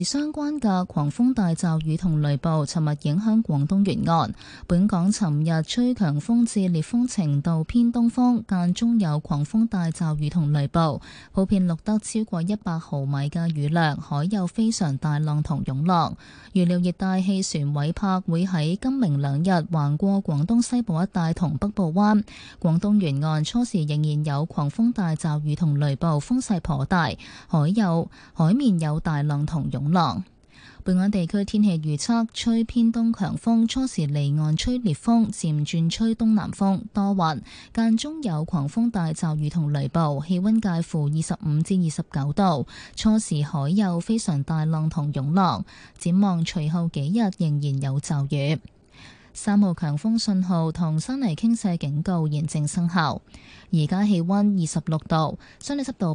相關嘅狂風大驟雨同雷暴，尋日影響廣東沿岸。本港尋日吹強風至烈風程度偏東風，間中有狂風大驟雨同雷暴，普遍錄得超過100毫米嘅雨量，海有非常大浪同湧浪。預料熱帶氣旋韋帕會喺今明兩日橫過廣東西部一帶同北部灣。廣東沿岸初時仍然有狂風大驟雨同雷暴，風勢頗大，海面有大浪同湧浪。本港地區天氣預測，吹偏東強風，初時離岸吹烈風，漸轉吹東南風，多雲，間中有狂風大驟雨同雷暴，氣溫介乎25至29度，初時海有非常大浪同湧浪。展望隨後幾日仍然有驟雨。3號強風信號同山泥傾瀉警告現正生效。而家氣溫26度，相對濕度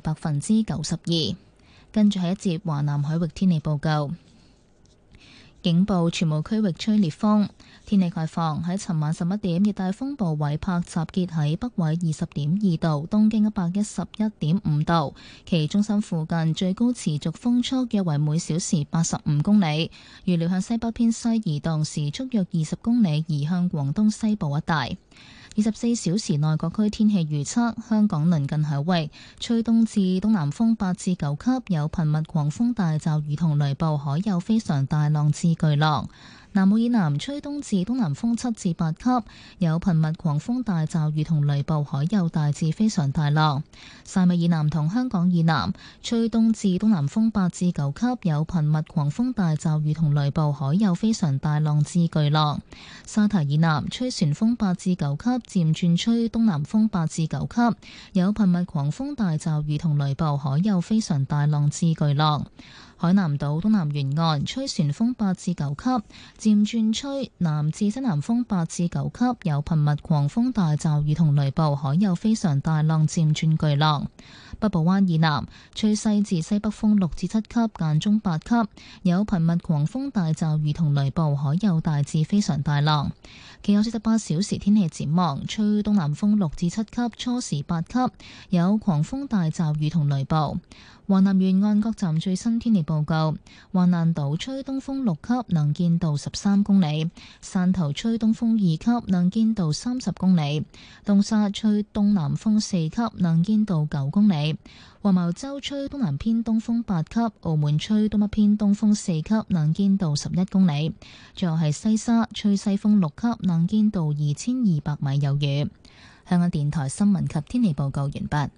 92%。跟住係一節華南海域天氣報告。警報：全部區域吹烈風。天氣概況喺尋晚11點，熱帶風暴韋帕集結喺北緯20.2度、東經111.5度，其中心附近最高持續風速約為每小時85公里。預料向西北偏西移動，時速約20公里，移向廣東西部一帶。24小時內各區天氣預測：香港鄰近海域吹東至東南風8至9級，有頻密狂風大驟雨同雷暴，海有非常大浪至巨浪。南澳以南吹東至東南風7至8級，有頻密狂風大驟雨同雷暴，海有大至非常大浪。汕尾以南同香港以南吹東至東南風8至9級，有頻密狂風大驟雨同雷暴，海有非常大浪至巨浪。沙堤以南吹旋風8至9級，漸轉吹東南風8至9級，有頻密狂風大驟雨同雷暴，海有非常大浪至巨浪。海南島東南沿岸吹旋風8至9級，漸轉吹南至西南風8至9級，有頻密狂風大驟雨同雷暴，海有非常大浪漸轉巨浪。北部灣以南吹西至西北風6至7級，間中8級，有頻密狂風大驟雨同雷暴，海有大至非常大浪。其後48小時天氣展望，吹東南風6至7級，初時8級，有狂風大驟雨同雷暴。華南沿岸各站最新天氣報告：華南島吹東風6級，能見度13公里；汕頭吹東風2級，能見度30公里；東沙吹東南風4級，能見度9公里；黃茅洲吹東南偏東風8級，澳門吹東北偏東風4級，能見度11公里。最後係西沙吹西風6級，能見度2200米有雨。香港電台新聞及天氣報告完畢。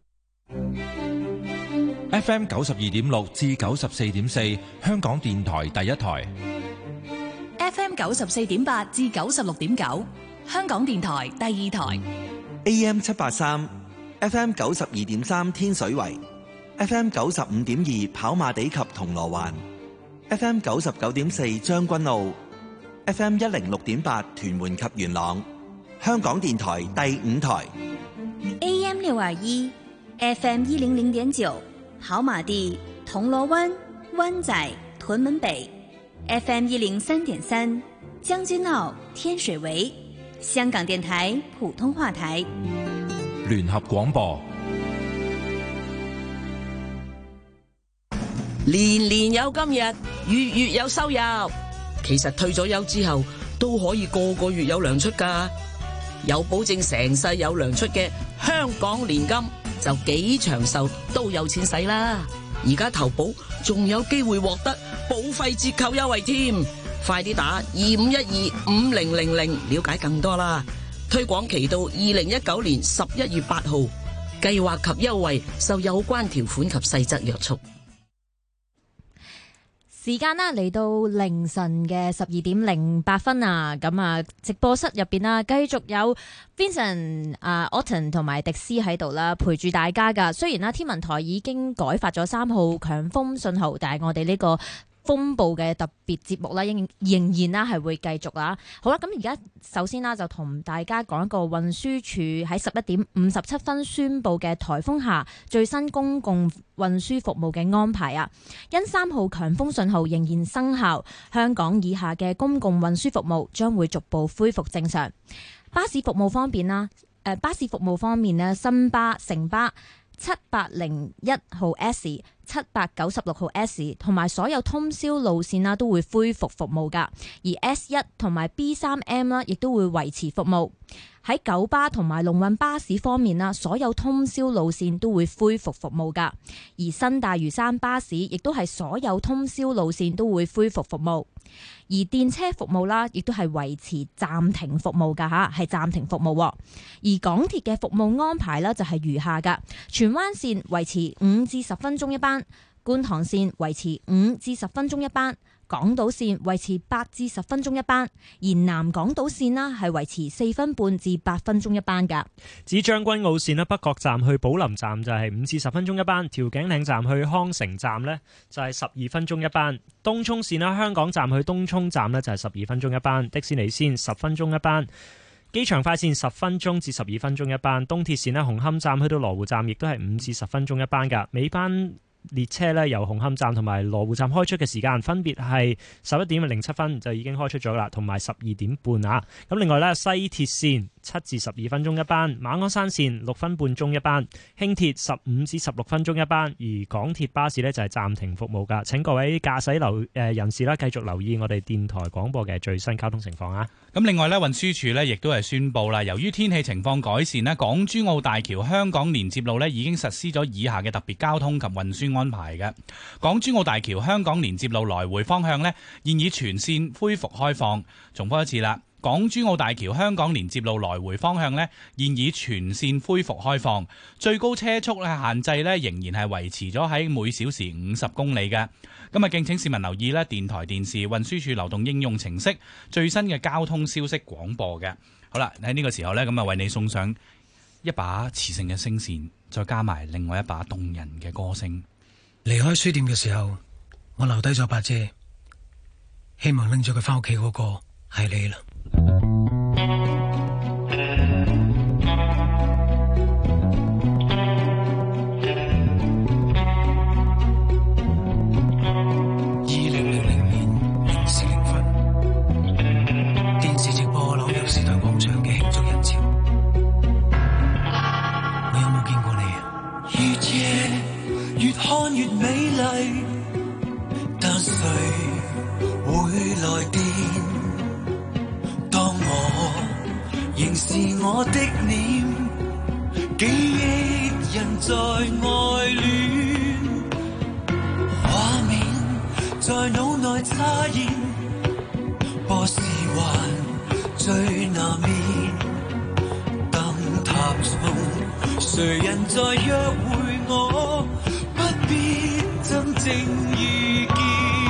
FM 92.6至94.4，香港電台第一台。 FM 94.8至96.9，香港電台第二台。 AM 783 FM 92.3天水圍， FM 95.2跑馬地及銅鑼灣， FM 99.4將軍澳， FM 106.8屯門及元朗，香港電台第五台。 AM 621 FM 100.9跑馬地、銅鑼灣、灣仔、屯門北， FM 103.3將軍澳、天水圍，香港電台普通話台。 聯合廣播， 年年有今日，月月有收入。其實退咗休之後都可以個個月有糧出㗎，有保證成世有糧出嘅香港年金就幾長壽都有錢使啦。而家投保仲有機會獲得保費折扣優惠添，快啲打25125000了解更多啦。推廣期到2019年11月8號，計劃及優惠受有關條款及細則約束。 時間啦嚟到凌晨嘅12:08啊，咁啊直播室入邊啦，繼續有 Vincent、Autumn 同埋迪斯喺度啦，陪住大家噶。雖然啦天文台已經改發咗3號強風信號，但係我哋呢個風暴嘅特別節目啦，仍然啦係會繼續啦。好啦，咁而家首先啦就同大家講一個運輸署喺11:57宣布嘅颱風下最新公共運輸服務嘅安排啊。因3號強風信號仍然生效，香港以下嘅公共運輸服務將會逐步恢復正常。巴士服務方面啦，巴士服務方面呢，新巴、城巴、7801號 S、 796號 S 同埋所有通宵路線啦都會恢復服務㗎，而 S1 同埋 B3M 啦亦都會維持服務。喺九巴同埋龍運巴士方面啦，所有通宵路線都會恢復服務㗎，而新大嶼山巴士亦都係所有通宵路線都會恢復服務。而電車服務啦，亦都係維持暫停服務㗎嚇，係暫停服務。而港鐵嘅服務安排啦就係如下㗎：荃灣線維持5至10分鐘一班，觀塘線維持5至10分鐘一班，港島線維持8至10分鐘一班，而南港島線啦係維持4分半至8分鐘一班㗎。 指將軍澳線咧，北角站去寶林站就係5至10分鐘一班，調景嶺站去康城站呢就係12分鐘一班，東涌線啦，香港站去東涌站呢就係12分鐘一班，的士尼線10分鐘一班，機場快線10分鐘至12分鐘一班，東鐵線咧，紅磡站去到羅湖站亦都係5至10分鐘一班㗎，尾班列車咧由紅磡站同埋羅湖站開出嘅時間分別係11:07分就已經開出咗啦，同埋12點半啊。咁另外咧，西鐵線7至12分鐘一班，馬鞍山線6分半鐘一班，輕鐵15至16分鐘一班，而港鐵巴士呢就係暫停服務㗎。請各位駕駛人士啦，繼續留意我哋電台廣播嘅最新交通情況啊。 咁另外咧，運輸署呢亦都係宣布啦，由於天氣情況改善呢，港珠澳大橋香港連接路呢已經實施咗以下嘅特別交通及運輸安排嘅。港珠澳大橋香港連接路來回方向呢現已全線恢復開放。重複一次啦，港珠澳大橋香港連接路來回方向呢現已全線恢復開放，最高車速限制呢仍然係維持咗喺每小時50公里嘅。咁啊，敬請市民留意咧，電台、電視、運輸署流動應用程式最新嘅交通消息廣播嘅。好啦，喺呢個時候呢，咁啊為你送上一把磁性嘅聲線，再加埋另外一把動人嘅歌聲。 離開書店嘅時候，我留低咗把遮，希望拎咗佢返屋企嗰個係你啦。 看越美麗，但誰會來電？當我仍是我的臉，記憶人在愛戀，畫面在腦內擦現，播視環最南面，燈塔中誰人在約會我？不必真正遇見，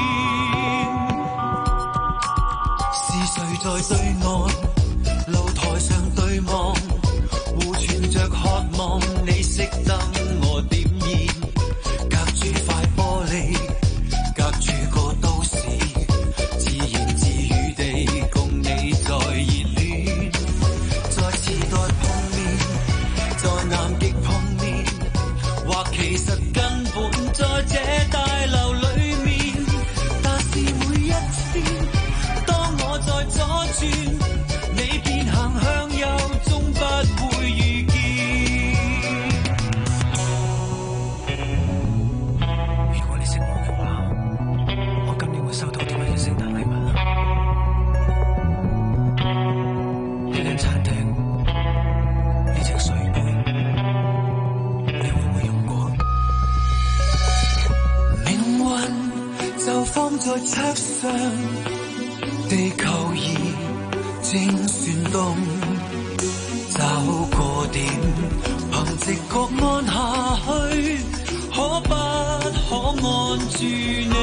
是誰在對岸露台上對望，互傳着渴望，你熄燈我點燃，隔住塊玻璃，隔住個都市，自言自語地共你在熱戀，在時代碰面，在南極碰面，或其實在這大樓裏面，但是每一天，當我在左轉，你便行向右，終不會遇見。如果你識我嘅話，我今年會收到啲乜嘢聖誕禮物啊？呢間餐廳，呢隻水杯，你會唔會用過？就放在桌上，地球儀正旋動，找個點，憑直覺按下去，可不可按住你？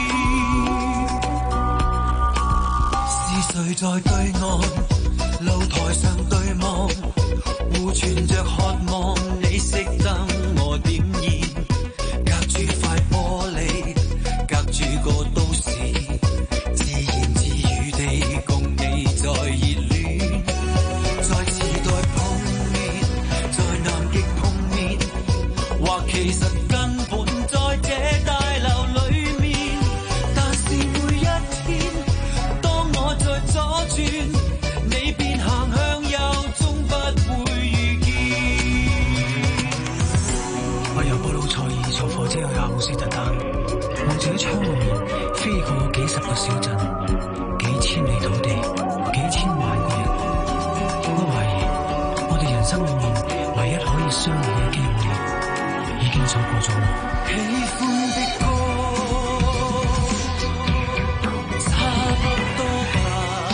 是誰在對岸露台上對望，互傳着渴望，你熄燈我點燃，隔住塊玻璃，隔住個都市，自言自語地共你在熱戀，在時代碰面，在南極碰面，或其實根本在這大樓裏面，但是每一天，當我在左轉，你便行向右，終不會遇見。 幾十個小鎮，幾千里土地，幾千萬個人。我懷疑我哋人生裏面唯一可以相遇嘅機會已經錯過咗啦。 喜歡的歌差不多吧，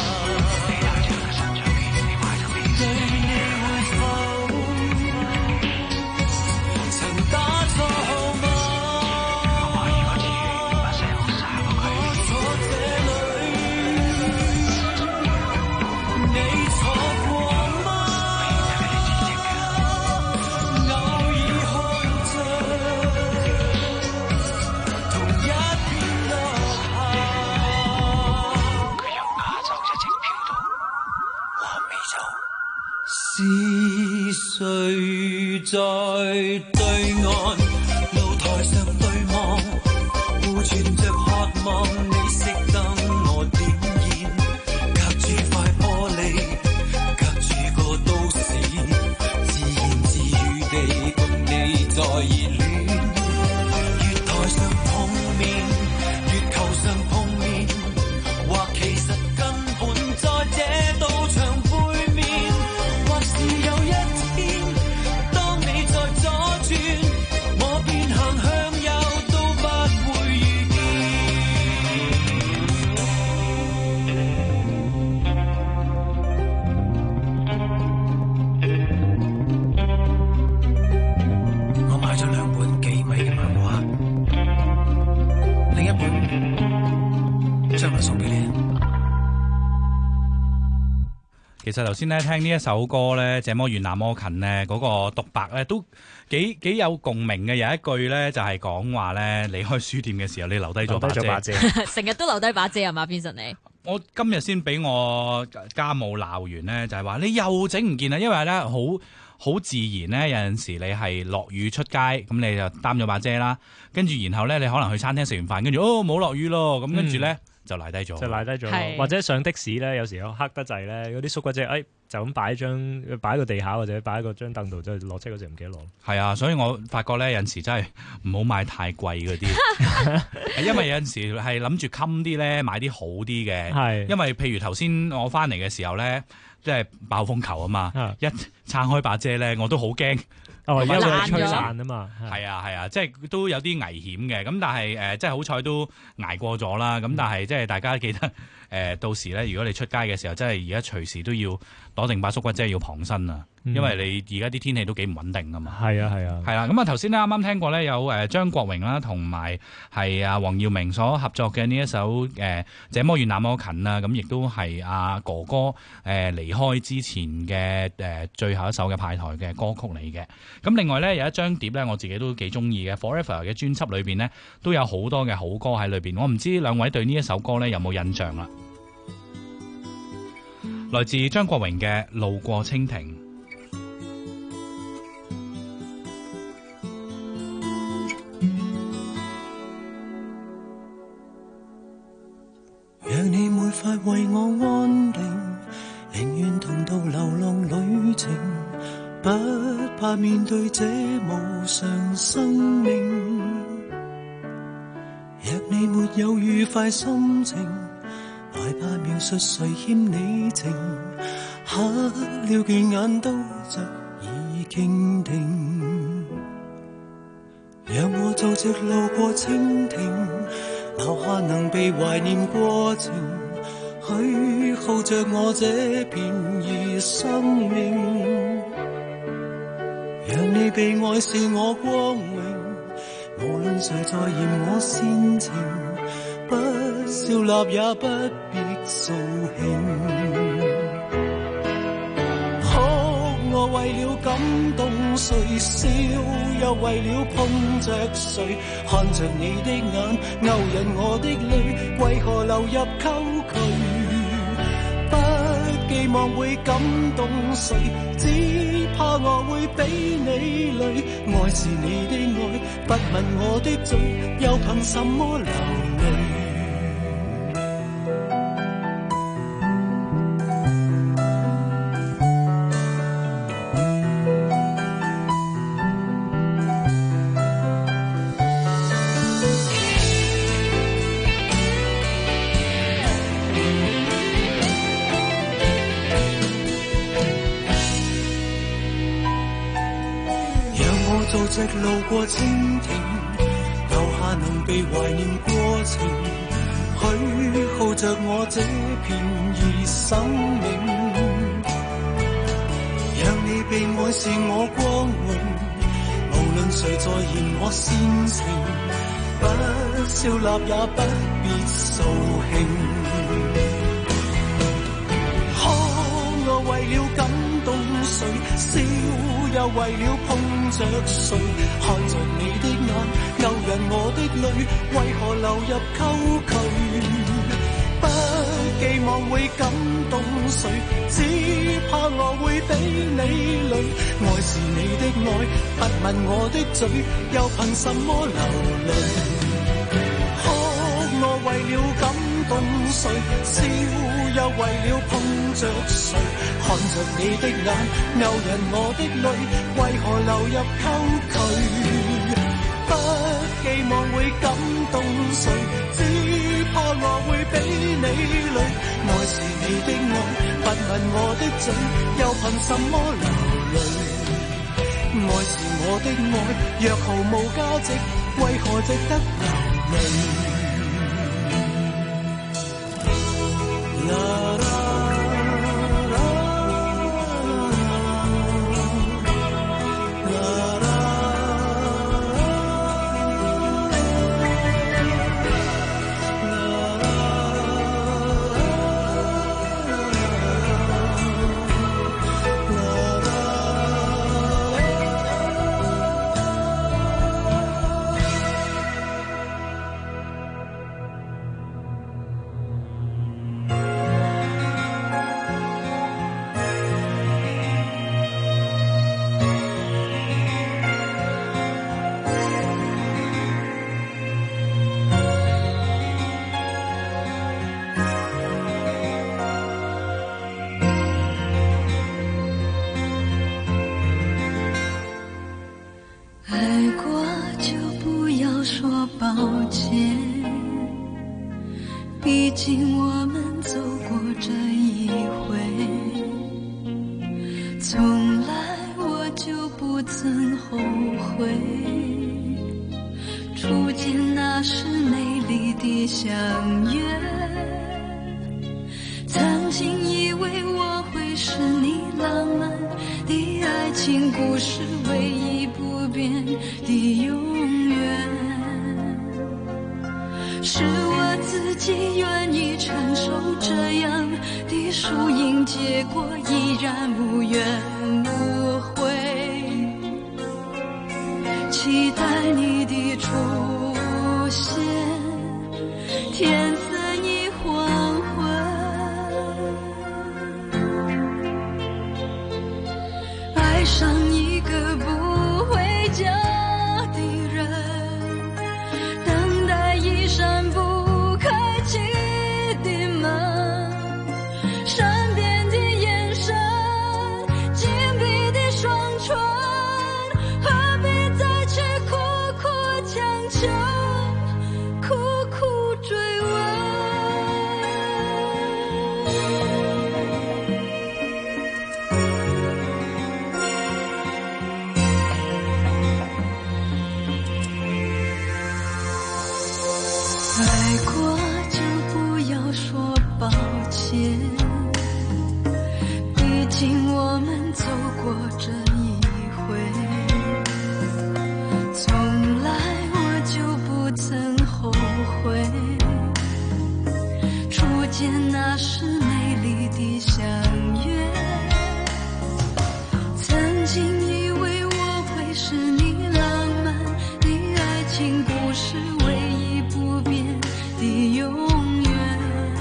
對你會否曾打錯號碼？我懷疑我自己把聲好沙過佢。我坐這裏，你坐過嗎？偶爾看着同一片落霞，佢由亞洲一直飄到南美洲。是誰在對岸露台上對望，互傳着渴望，你熄燈我點燃，隔住塊玻璃，隔住個都市，自言自語地共你在熱戀。月台上碰面，月球上碰面，或其實根本在這道牆背面，或是有一天，當你在左轉，我便行向右，都不會遇見。 我買咗2本幾米嘅漫畫，另一本將來送俾你。 其實頭先咧聽呢一首歌咧，這麼遠那麼近咧，嗰個獨白咧都幾有共鳴嘅。有一句咧就係講話咧，離開書店嘅時候你留低咗把遮， 成日都留低把遮係嘛，Vincent你？ 我今日先俾我家務鬧完咧，就係話你又整唔見啦，因為咧好自然咧，有陣時你係落雨出街，咁你就擔咗把遮啦，跟住然後咧你可能去餐廳食完飯，跟住冇落雨咯，咁跟住咧。就賴低咗， 或者上的士咧，有時候黑得滯咧，嗰啲縮骨遮，就咁擺喺個地下或者擺喺個張凳度，就落車嗰時唔記得攞。 係啊，所以我發覺咧，有陣時真係唔好買太貴嗰啲，因為有陣時係諗住襟啲咧，買啲好啲嘅。係，因為譬如頭先我翻嚟嘅時候咧，即係暴風球啊嘛，一撐開把遮咧，我都好驚。因為吹散啊嘛，係啊，即係都有啲危險嘅。咁但係即係好彩都捱過咗啦。咁但係即係大家記得到時咧，如果你出街嘅時候，真係而家隨時都要攞定把縮骨遮要傍身啊。因為你而家啲天氣都幾唔穩定㗎嘛。係啊。係啦。咁啊頭先咧啱啱聽過咧有張國榮啦，同埋係阿黃耀明所合作嘅呢一首這麼遠那麼近啊。咁亦都係阿哥哥離開之前嘅最後一首嘅派台嘅歌曲嚟嘅。咁另外咧有一張碟咧，我自己都幾中意嘅 Forever 嘅專輯裏邊咧，都有好多嘅好歌喺裏邊。我唔知兩位對呢一首歌咧有冇印象啦？來自張國榮嘅《路過蜻蜓》。 讓你沒法為我安定，寧願同途流浪旅程，不怕面對這無常生命。若你沒有愉快心情，害怕描述誰欠你情，黑了倦眼都早已傾聽。讓我做隻路過蜻蜓，留下能被懷念過程，虛耗着我這片兒生命。讓你被愛是我光榮，無論誰在嫌我煽情，不笑納也不必掃興。我為了感動誰，笑又為了碰着誰，看着你的眼勾引我的淚，為何流入溝渠？不寄望會感動誰，只怕我會比你累。愛是你的愛，不問我的罪，又憑什麼流淚？ 直路過蜻蜓，留下能被懷念過程，許耗着我這片兒生命。讓你被愛是我光榮，無論誰在嫌我煽情，不笑納也不必掃興。可我為了感動誰，笑又為了碰着誰，看着你的眼勾引我的淚，為何流入溝渠？不寄望會感動誰，只怕我會俾你累。愛是你的愛，不問我的嘴，又憑什麼流淚？可我為了感動誰，笑又為了碰着誰，看着你的眼勾引我的淚，為何流入溝渠？不寄望會感動誰，只怕我會俾你累。愛是你的愛，不問我的嘴，又憑什麼流淚？愛是我的愛，若毫無價值，為何值得流淚？ 毕竟我们走过这一回，从来我就不曾后悔。初见那时美丽的相约，曾经以为我会是你浪漫的爱情故事唯一不变的永远。是我自己愿意承受这样的输赢结果，依然无怨无悔，期待你的出现，天色已黄昏，爱上一个不回家的人，等待一扇不开启的门，闪电的眼神，紧闭的双唇，何必再去苦苦强求，苦苦追问。爱过就不要说抱歉，毕竟我们走过这一回，从来我就不曾后悔。初见那时美丽的相约，曾经以为我会是你浪漫的爱情故事唯一不变的永远。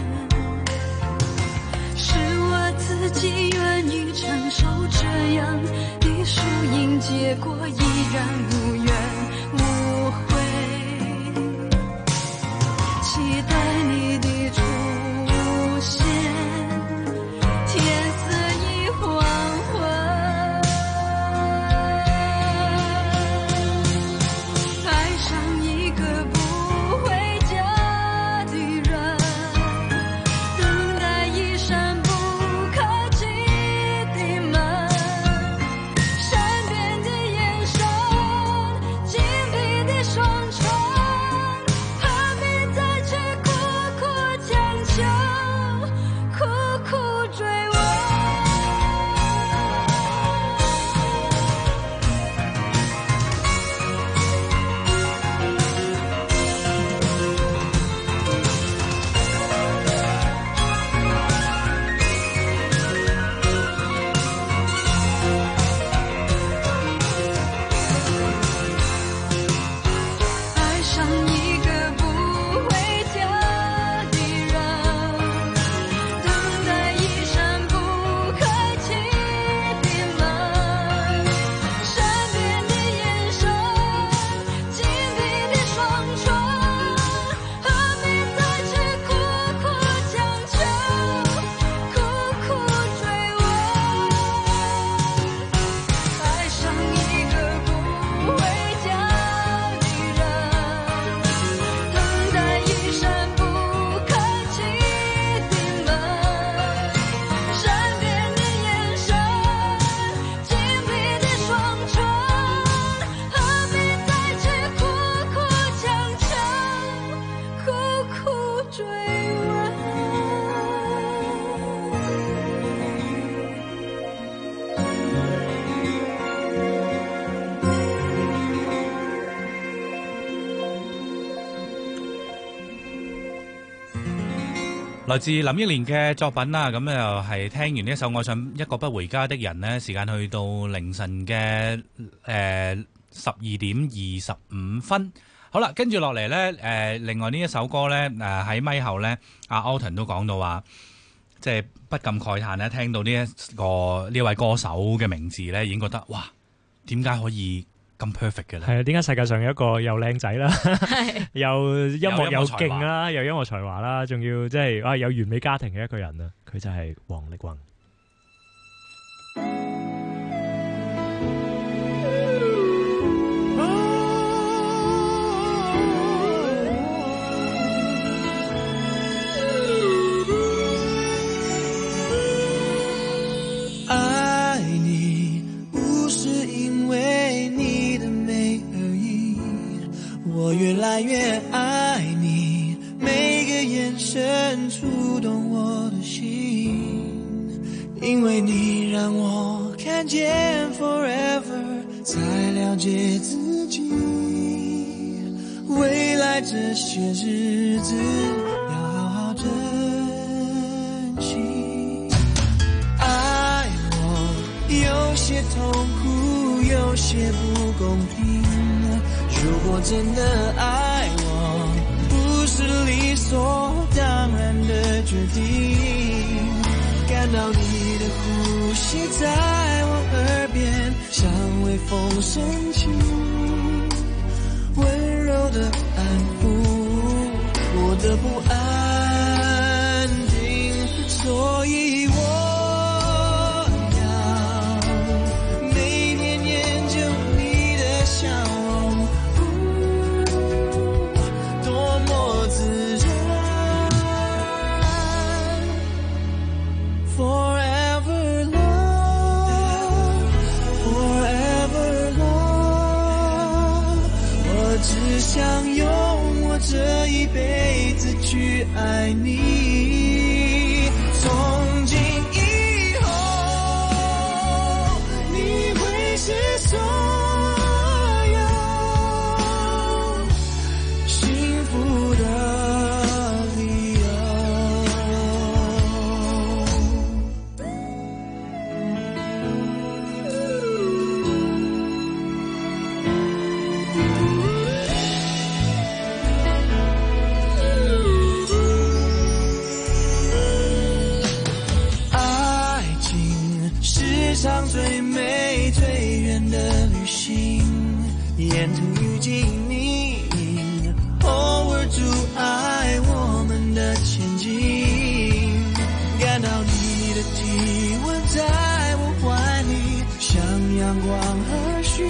是我自己愿意承受这样的输赢结果，依然无怨无悔，期待你的出现，天色已黄昏，爱上一个不回家的人，等待一扇不开启的门，善变的眼神， 來自林憶蓮嘅作品啦，咁又係聽完呢一首《愛上一個不回家的人》呢，時間去到凌晨嘅12:25。好啦，跟住落嚟呢，另外呢一首歌呢，喺咪後呢，阿 Alton 都講到話，即係不禁慨嘆呢，聽到呢位歌手嘅名字呢，已經覺得哇，點解可以咁 perfect 嘅咧？ 係啊，點解世界上有一個又靚仔啦，又音樂又勁啦，又音樂才華啦，仲要即係有完美家庭嘅一個人啊！佢就係王力宏。 爱你不是因为你的美而已，我越来越爱你，每个眼神触动我的心，因为你让我看见 forever， 才了解自己，未来这些日子要好好珍惜。爱我有些痛苦，有些不公平，如果真的爱我，不是理所当然的决定，感到你的呼吸在我耳边，像微风深情，温柔的安抚我的不安定，所以我要每天研究你的笑容，多么自然。Forever love, forever love， 我只想用我这一辈子去爱你，从今以后你会是所有幸福的理由。爱情世上最美最远的旅行，沿途遇见你，偶尔阻碍我们的前进，感到你的体温在我怀里，像阳光和煦，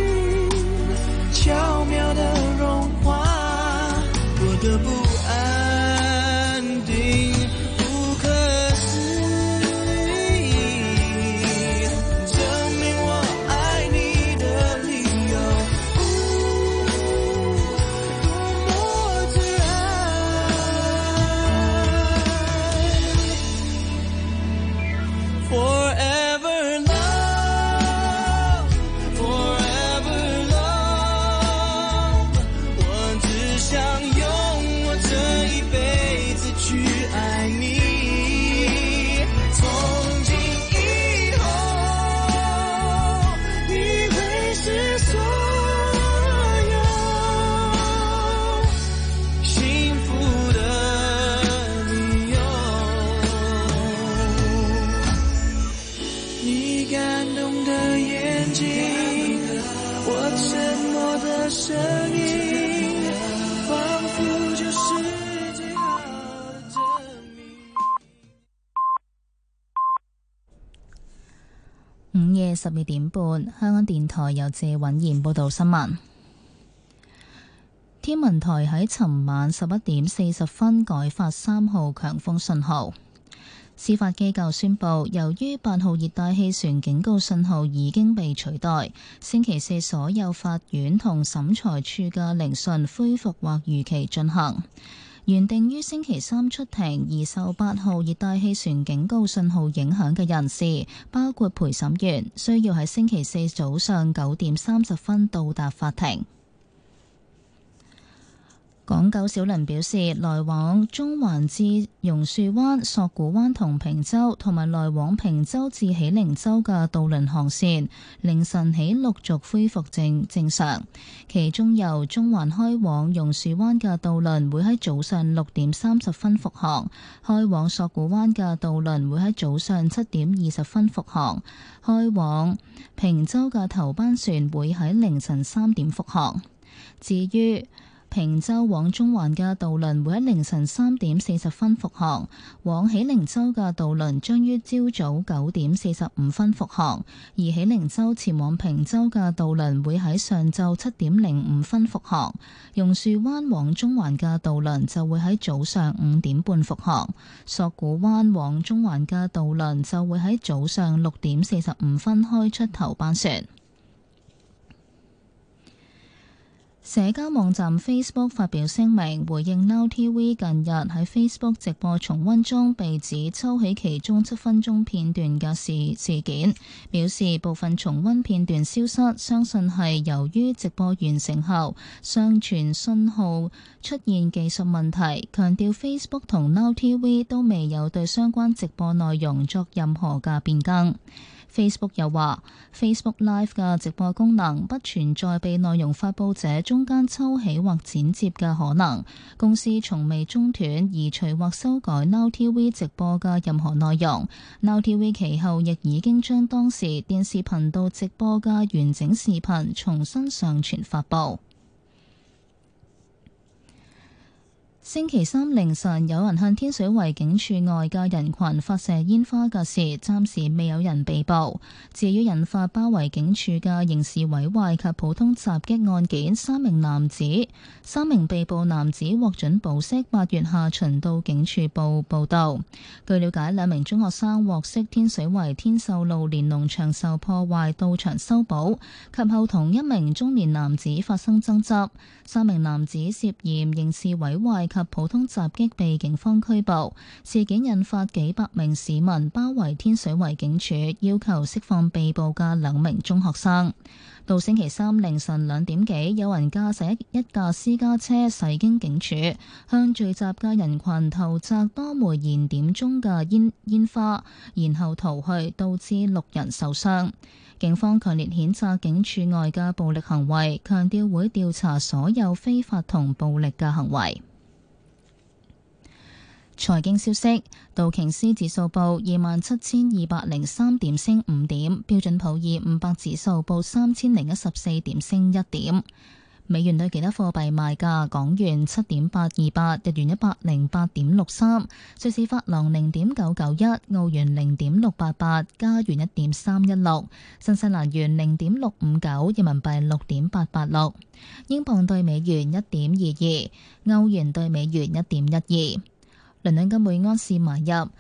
巧妙的融化我的不安定，不可思议，证明我爱你的理由，多么自然。Forever love, forever love， 我只想用我这一辈子去爱你，从今以后你会是所有幸福的理由。你感动的眼睛，我沉默的声音，仿佛就是最好的证明。 午夜12:30，香港電台由謝允賢報道新聞。天文台喺尋晚11:40改發3號強風信號。司法機構宣布，由於8號熱帶氣旋警告信號已經被取代，星期四所有法院同審裁處嘅聆訊恢復或如期進行。原定於星期三出庭而受8號熱帶氣旋警告信號影響嘅人士，包括陪審員，需要喺星期四早上9:30到達法庭。 港九小輪表示，來往中環至榕樹灣、索罟灣同坪洲，同埋來往坪洲至喜靈洲嘅渡輪航線，凌晨起陸續恢復正常。其中由中環開往榕樹灣嘅渡輪會喺早上6點30分復航，開往索罟灣嘅渡輪會喺早上7點20分復航，開往坪洲嘅頭班船會喺凌晨3點復航。至於坪洲往中環嘅渡輪會喺凌晨3點40分復航，往喜靈洲嘅渡輪將於朝早9點45分復航，而喜靈洲前往坪洲嘅渡輪會喺上晝7點05分復航，榕樹灣往中環嘅渡輪就會喺早上5點半復航，索罟灣往中環嘅渡輪就會喺早上6點45分開出頭班船。社交網站 Facebook 發表聲明，回應 Now TV 近日喺 Facebook 直播重溫中被指抽起其中7分鐘片段嘅事件，表示部分重溫片段消失，相信係由於直播完成後上傳信號出現技術問題，強調 Facebook 同 Now TV 都未有對相關直播內容作任何嘅變更。Facebook 又話 Facebook Live 嘅直播功能不存在被內容發布者中間抽起或剪接嘅可能，公司從未中斷、移除或修改 Now TV 直播嘅任何內容。Now TV 其後亦已經將當時電視頻道直播嘅完整視頻重新上傳發布。星期三凌晨，有人向天水圍警署外嘅人群發射煙花嘅事，暫時未有人被捕。至於引發包圍警署嘅刑事毀壞及普通襲擊案件，3名被捕男子獲准保釋，8月下旬到警署報到。據了解，2名中學生獲釋天水圍天秀路連儂牆受破壞，到場修補，及後同1名中年男子發生爭執，3名男子涉嫌刑事毀壞及普通襲擊被警方拘捕。事件引發幾百名市民包圍天水圍警署，要求釋放被捕嘅2名中學生。到星期三凌晨2點幾，有人駕駛一架私家車駛經警署，向聚集嘅人群投擲多枚燃點中嘅煙花，然後逃去，導致6人受傷。警方強烈譴責警署外嘅暴力行為，強調會調查所有非法同暴力嘅行為。財經消息，道瓊斯指數報27,203點，升5點；標準普爾500指數報3014點，升1點。美元對其他貨幣賣價：港元7.828，日元108.63，瑞士法郎0.991，澳元0.688，加元1.316，新西蘭元0.659，人民幣6.886，英鎊對美元1.22，歐元對美元1.12。倫敦金每安士買入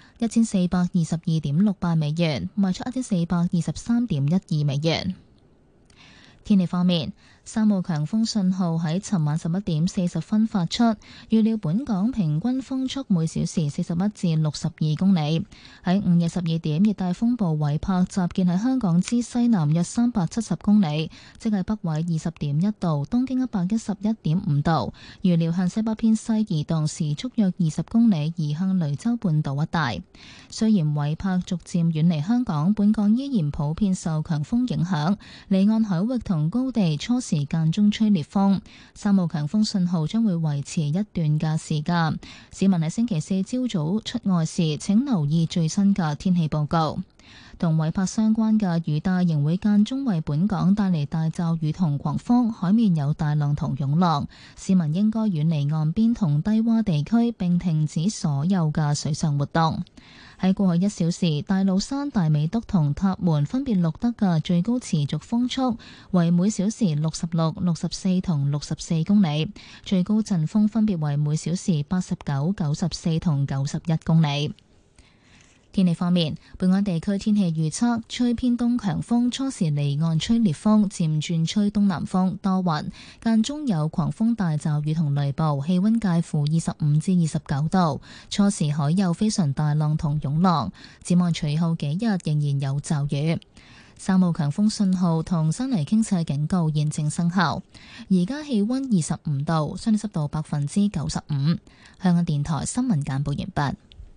1422.68美元，賣出1423.12美元。天氣方面，3號強風信號喺尋晚11點40分發出，預料本港平均風速每小時41至62公里。喺午夜12點，熱帶風暴韋柏集結喺香港之西南約370公里，即係北緯20.1度、東經111.5度。預料向西北偏西移動，時速約20公里，移向雷州半島一帶。雖然韋柏逐漸遠離香港，本港依然普遍受強風影響，離岸海域同高地初時間中吹烈風，3號強風信號將會維持一段嘅時間。市民喺星期四朝早出外時，請留意最新嘅天氣報告。同韋柏相關嘅雨帶仍會間中為本港帶嚟大驟雨同狂風，海面有大浪同湧浪，市民應該遠離岸邊同低窪地區，並停止所有嘅水上活動。喺過去1小時，大老山、大美督同塔門分別錄得嘅最高持續風速為每小時66、64同64公里，最高陣風分別為每小時89、94同91公里。天氣方面，本港地區天氣預測吹偏東強風，初時離岸吹烈風，漸轉吹東南風，多雲，間中有狂風大驟雨同雷暴，氣溫介乎25至29度，初時海有非常大浪同湧浪。展望隨後幾日仍然有驟雨。 3號強風信號同山泥傾瀉警告現正生效。而家氣溫25度，相對濕度95%。香港電台新聞簡報完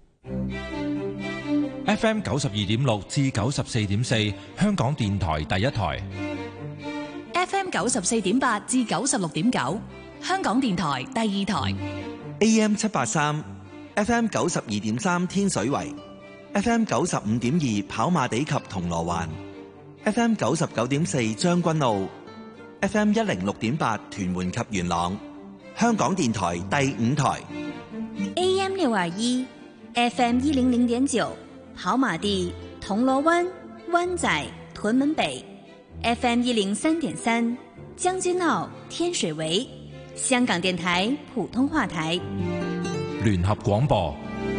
畢。FM 92.6至94.4，香港電台第一台。 FM 94.8至96.9，香港電台第二台。 AM 783 FM 92.3天水圍，FM 95.2跑馬地及銅鑼灣，FM 99.4將軍澳，FM 106.8屯門及元朗，香港電台第五台。 AM 621 FM 100.9跑馬地、銅鑼灣、灣仔、屯門北，FM 103.3將軍澳、天水圍，香港電台普通話台。 聯合廣播。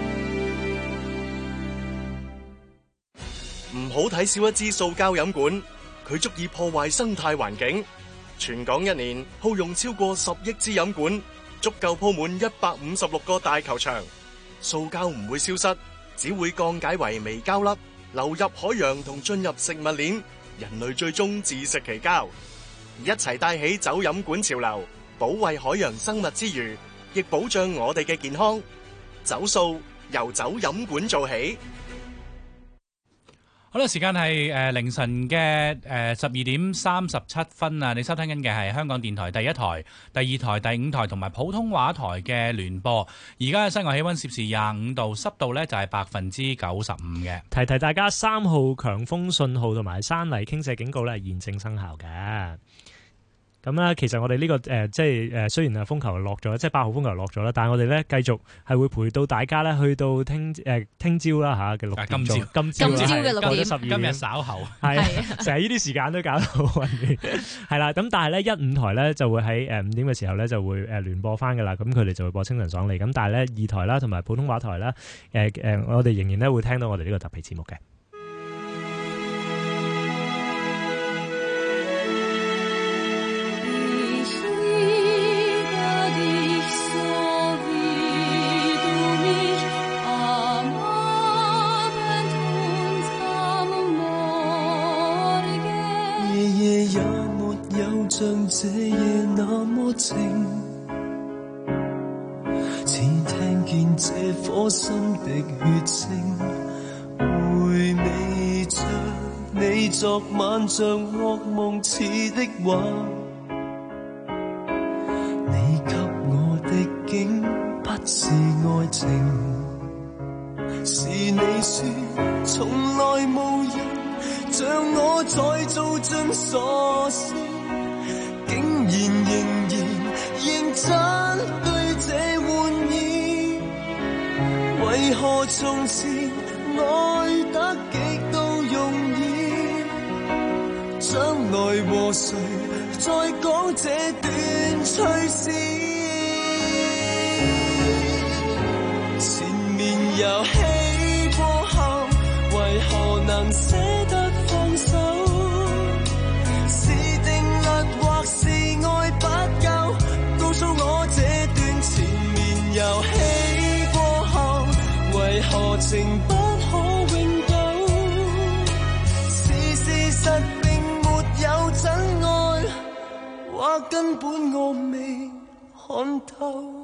唔好睇少一支塑膠飲管，佢足以破壞生態環境。全港一年耗用超過10億支飲管，足夠鋪滿156個大球場。塑膠唔會消失，只會降解為微膠粒，流入海洋同進入食物鏈，人類最終自食其膠。一齊帶起走飲管潮流，保衛海洋生物之餘，亦保障我哋嘅健康。走塑由走飲管做起。 好啦，時間係凌晨嘅12:37啊！你收聽緊嘅係香港電台第一台、第二台、第五台同埋普通話台嘅聯播。而家嘅室外氣溫攝氏25度，濕度呢就係95%嘅。 提提大家，3號強風信號同埋山泥傾瀉警告呢係現正生效嘅。咁啦，其實我哋呢個雖然風球落咗，即係8號風球落咗啦，但係我哋咧繼續係會陪到大家咧去到聽朝啦嚇嘅6點鐘。今朝嘅6點， 今日稍後係成日呢啲時間都搞到混亂。係啦，咁但係咧1、5台咧就會喺5點嘅時候咧就會聯播翻㗎啦。咁佢哋就會播清晨爽利。咁但係咧2台啦同埋普通話台啦，我哋仍然咧會聽到我哋呢個特別節目嘅。 像這夜那麼靜，似聽見這顆心的血聲，回味着你昨晚像噩夢似的話，你給我的竟不是愛情，是你說從來無人像我再做盡傻事，竟然仍然認真對這玩意，為何從前愛得極度容易，將來和誰再講這段趣事，前面又起過後，為何能捨得放手，遊戲過後，為何情不可永久？是事實並沒有真愛，或根本我未看透。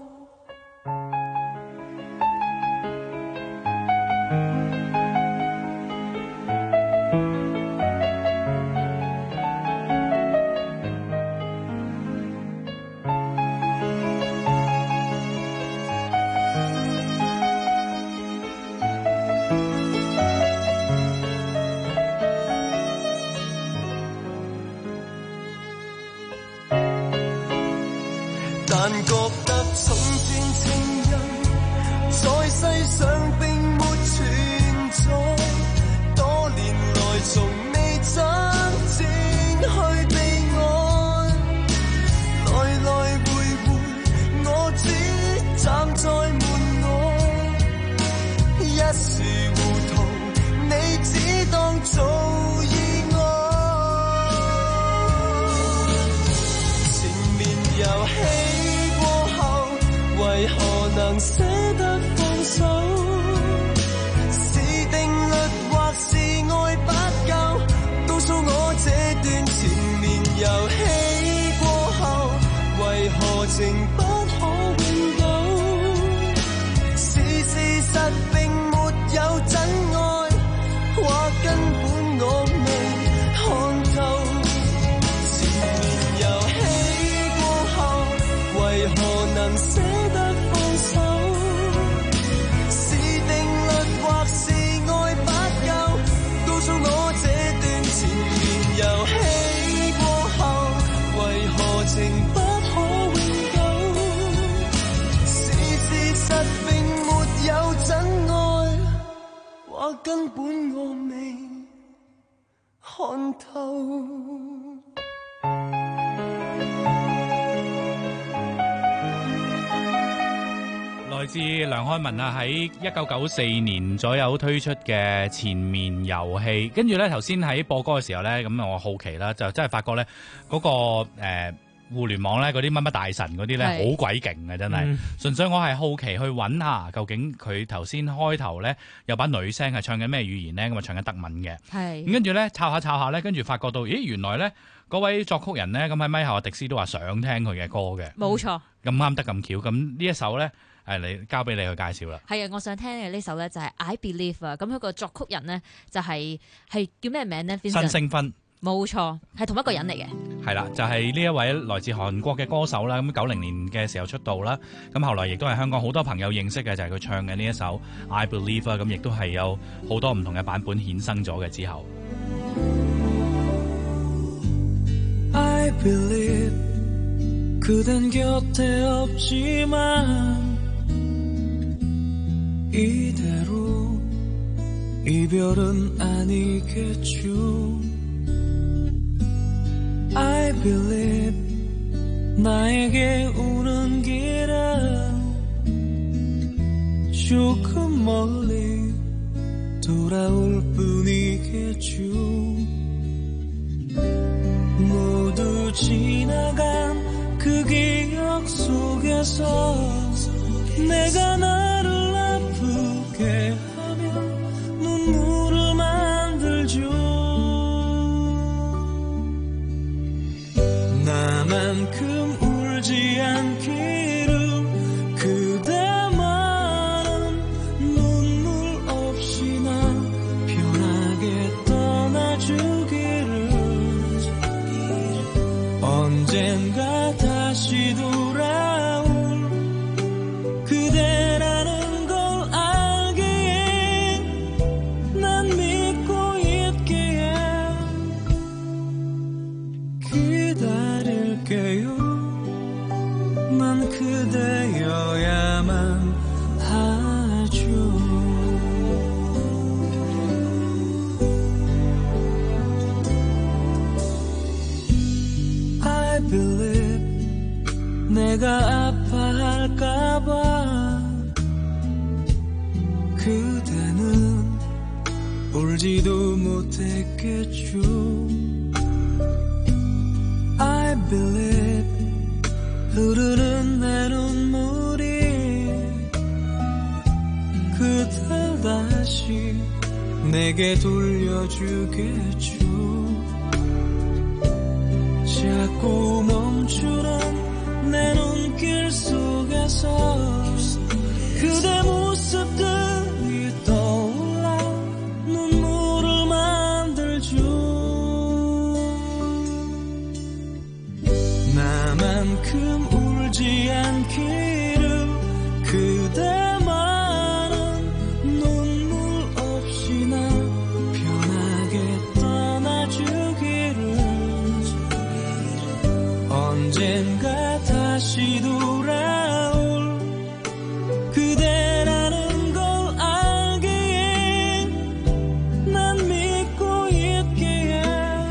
但覺得從怕根本我未看透。 來自梁漢文啊，喺1994年左右推出嘅《前面遊戲》，跟住咧頭先喺播歌嘅時候咧，咁我好奇啦，就真係發覺咧嗰個互聯網咧嗰啲乜乜大神嗰啲咧好鬼勁嘅，真係。純粹我係好奇去揾下，究竟佢頭先開頭咧有把女聲係唱緊咩語言咧？咁啊唱緊德文嘅。係。咁跟住咧抄下咧，跟住發覺到，咦原來咧嗰位作曲人咧，咁喺咪後阿迪斯都話想聽佢嘅歌嘅。冇錯。咁啱得咁巧，咁呢一首咧。你交俾你去介紹啦。係啊，我想聽嘅呢首咧就係 I Believe 啊。咁佢個作曲人咧就係叫咩名咧？新星分。冇錯，係同一個人嚟嘅。係啦，就係呢一位來自韓國嘅歌手啦。咁90年嘅時候出道啦。咁後來亦都係香港好多朋友認識嘅，就係佢唱嘅呢一首 I Believe 啊。咁亦都係有好多唔同嘅版本衍生咗嘅之後。 I believe 그댄 곁에 없지만 이대로 이별은 아니겠죠. I believe 나에게 오는 길은 조금 멀리 돌아올 뿐이겠죠. 모두 지나간 그 기억 속에서 내가 나를 아프게 하며 눈물을 만들죠. 나만큼 울지 않기를 그대만은 눈물 없이 나 편하게 떠나주기를 언젠가 다시 돌아올 그대라는 걸 알기에 난 믿고 있기에 기다릴게요. 난 그대여야만 하죠. I believe 내가 아파할까봐 그대는 울지도 못했겠죠. I believe 흐르는 내 눈물이 그댈 다시 내게 돌려주겠죠. 자꾸 멈추는 내 눈길 속에서 그대 모습들이 떠올라 눈물을 만들죠. 나만큼 울지 않기를 그대만은 눈물 없이 나 편하게 떠나주기를 언젠가 다시 돌아올 그대라는 걸 알기에 난 믿고 있기에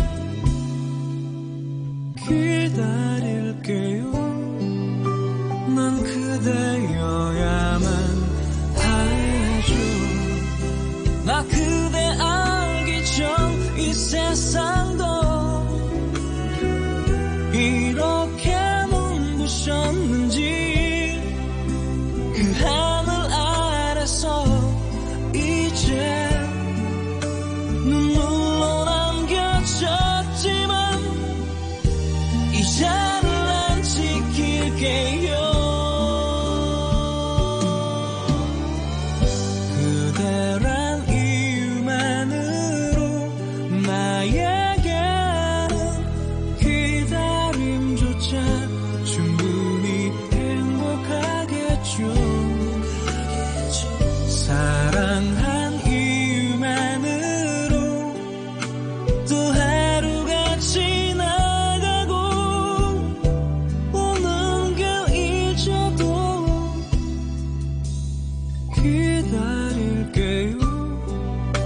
기다릴게요. 난 그대여야만 하죠. 나 그대 알기 전 이 세상도 이렇게 눈부셨는지 그 하늘 아래서 이제 눈물로 남겨졌지만 이 잔을 안 지킬게요. 그대란 이유만으로 나에게는 기다림조차 충분히 행복하겠죠. 사랑한 이유만으로 또 하루가 지나가고 오는 길 잊어도 기다릴게요.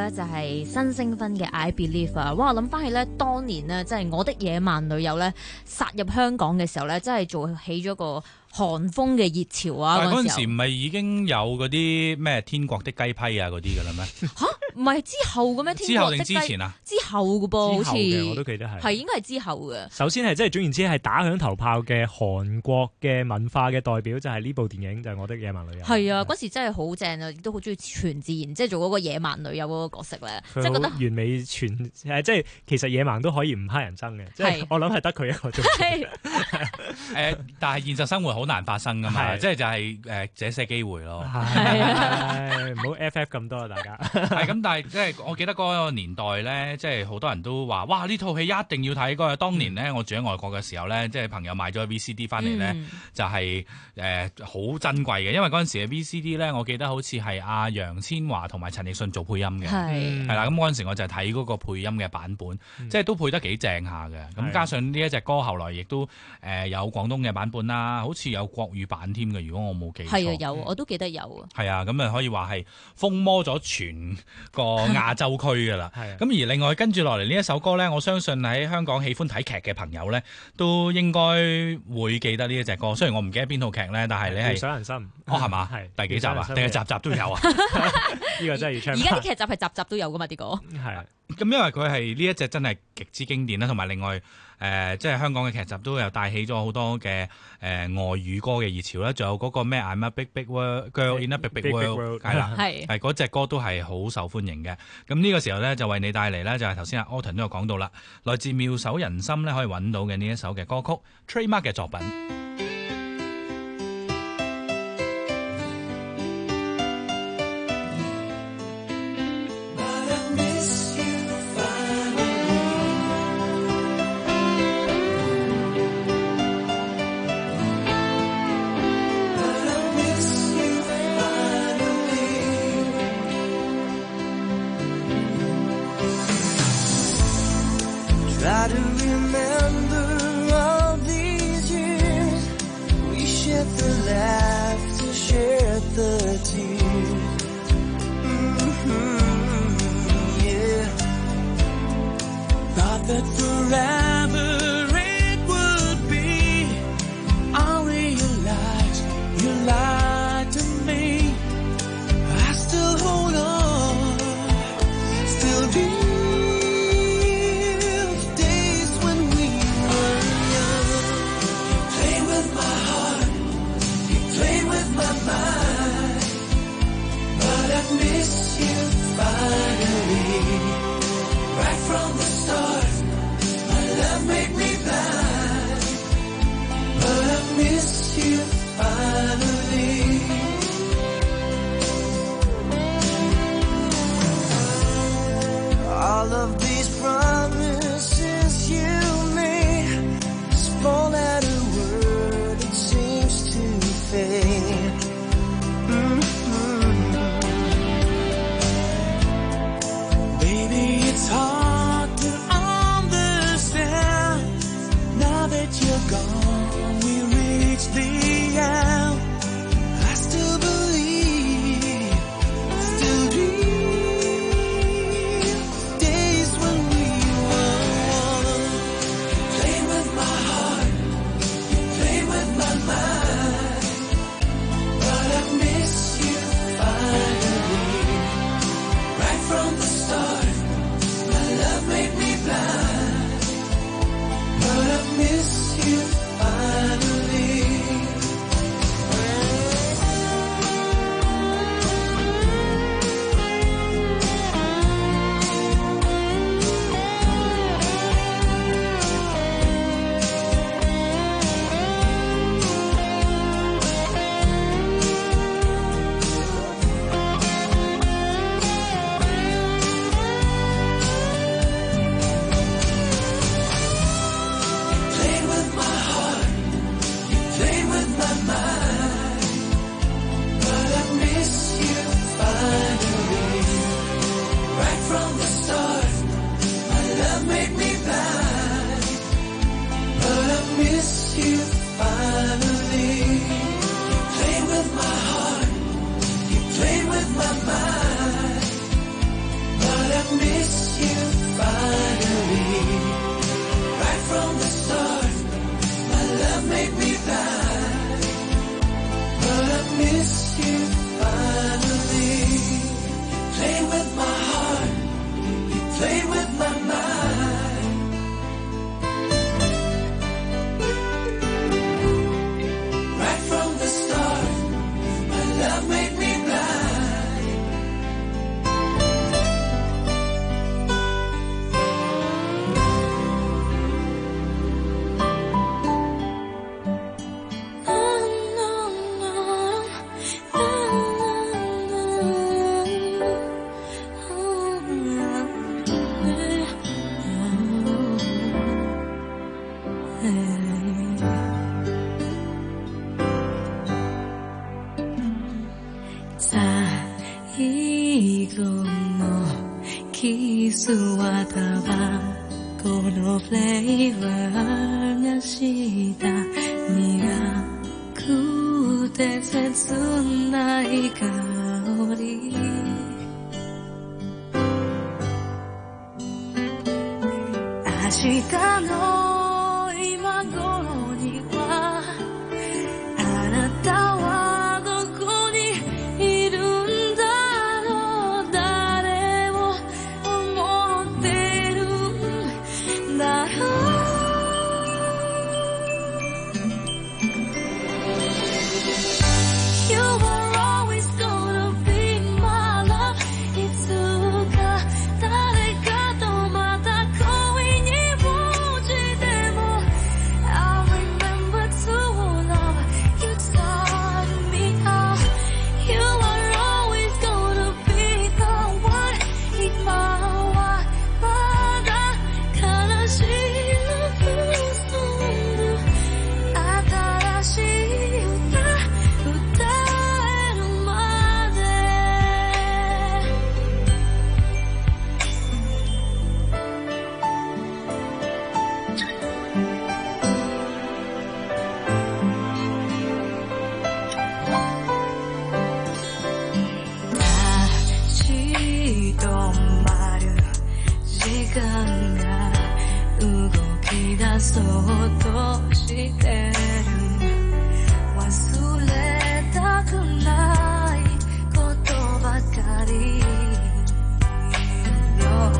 咧就係新星分嘅 I Believe 啊！哇，我諗翻起咧當年呢，即係我的野蠻女友咧殺入香港嘅時候咧，真係做起咗個韓風嘅熱潮啊！ 但係嗰陣時唔係已經有嗰啲咩天國的雞批啊嗰啲㗎啦咩？ 嚇，唔係之後嘅咩？ 之後定之前啊？ 之後嘅噃，好似我都記得係應該係之後嘅。 首先係即係總言之係打響頭炮嘅韓國嘅文化嘅代表就係呢部電影就係《我的野蠻女友》。 係啊，嗰時真係好正啊！亦都好中意全自然，即係做嗰個野蠻女友嗰個角色咧，即係覺得完美即係其實野蠻都可以唔乞人憎嘅，即係我諗係得佢一個做。 但係現實生活好難發生噶嘛，即係就係這些機會咯。 唔好 FF 咁多啊，大家。 係咁，但係即係我記得嗰個年代咧，即係好多人都話：哇！呢套戲一定要睇。嗰個當年咧，我住喺外國嘅時候咧，即係朋友買咗 VCD 翻嚟咧，就係好珍貴嘅，因為嗰陣時嘅 VCD 咧，我記得好似係阿楊千嬅同埋陳奕迅做配音嘅，係啦。咁嗰陣時我就睇嗰個配音嘅版本，即係都配得幾正下嘅。咁加上呢一隻歌後來亦都有廣東嘅版本啦，好似有國語版添嘅。如果我冇記錯， 係啊，有我都記得有啊。 係啊，咁啊可以話係風魔咗全個亞洲區㗎啦。咁而另外跟住落嚟呢一首歌咧，我相信喺香港喜歡睇劇嘅朋友咧，都應該會記得呢一隻歌。雖然我唔記得邊套劇咧，但係你係想人心係嘛？係第幾集啊？定係集集都有啊？呢個真係要 check。 而家啲劇集係集集都有噶嘛？啲歌係咁，因為佢係呢一隻真係極之經典啦，同埋另外即係香港嘅劇集都有帶起咗好多嘅外語歌嘅熱潮啦。仲有嗰個咩 I'm a big big girl in a big big world 係啦，係嗰隻歌都係好受歡迎嘅。咁呢個時候咧就為你帶嚟咧就係頭先阿 Alton 都有講到啦，來自妙手仁心咧可以揾到嘅呢一首嘅歌曲 Trademark 嘅作品。 Try to remember all these years. We shared the laughter, shared the tears. Yeah. Thought that forever it would be. I realized you lied to me. I still hold on, still do. Miss you finally, right from the start. 플레이버가 시다 네가 그대切ない香り明日の今頃にはあなたはどこにいるんだろう誰を思ってるんだろうYou were always gonna be my love いつか誰かとまた恋に落ちても I remember to love You taught me how You were always gonna be the one 今はまだ悲しい Love song 新しい歌歌えるまで立ち止まる時間が動き出そうとしてる忘れたくないことばかりよ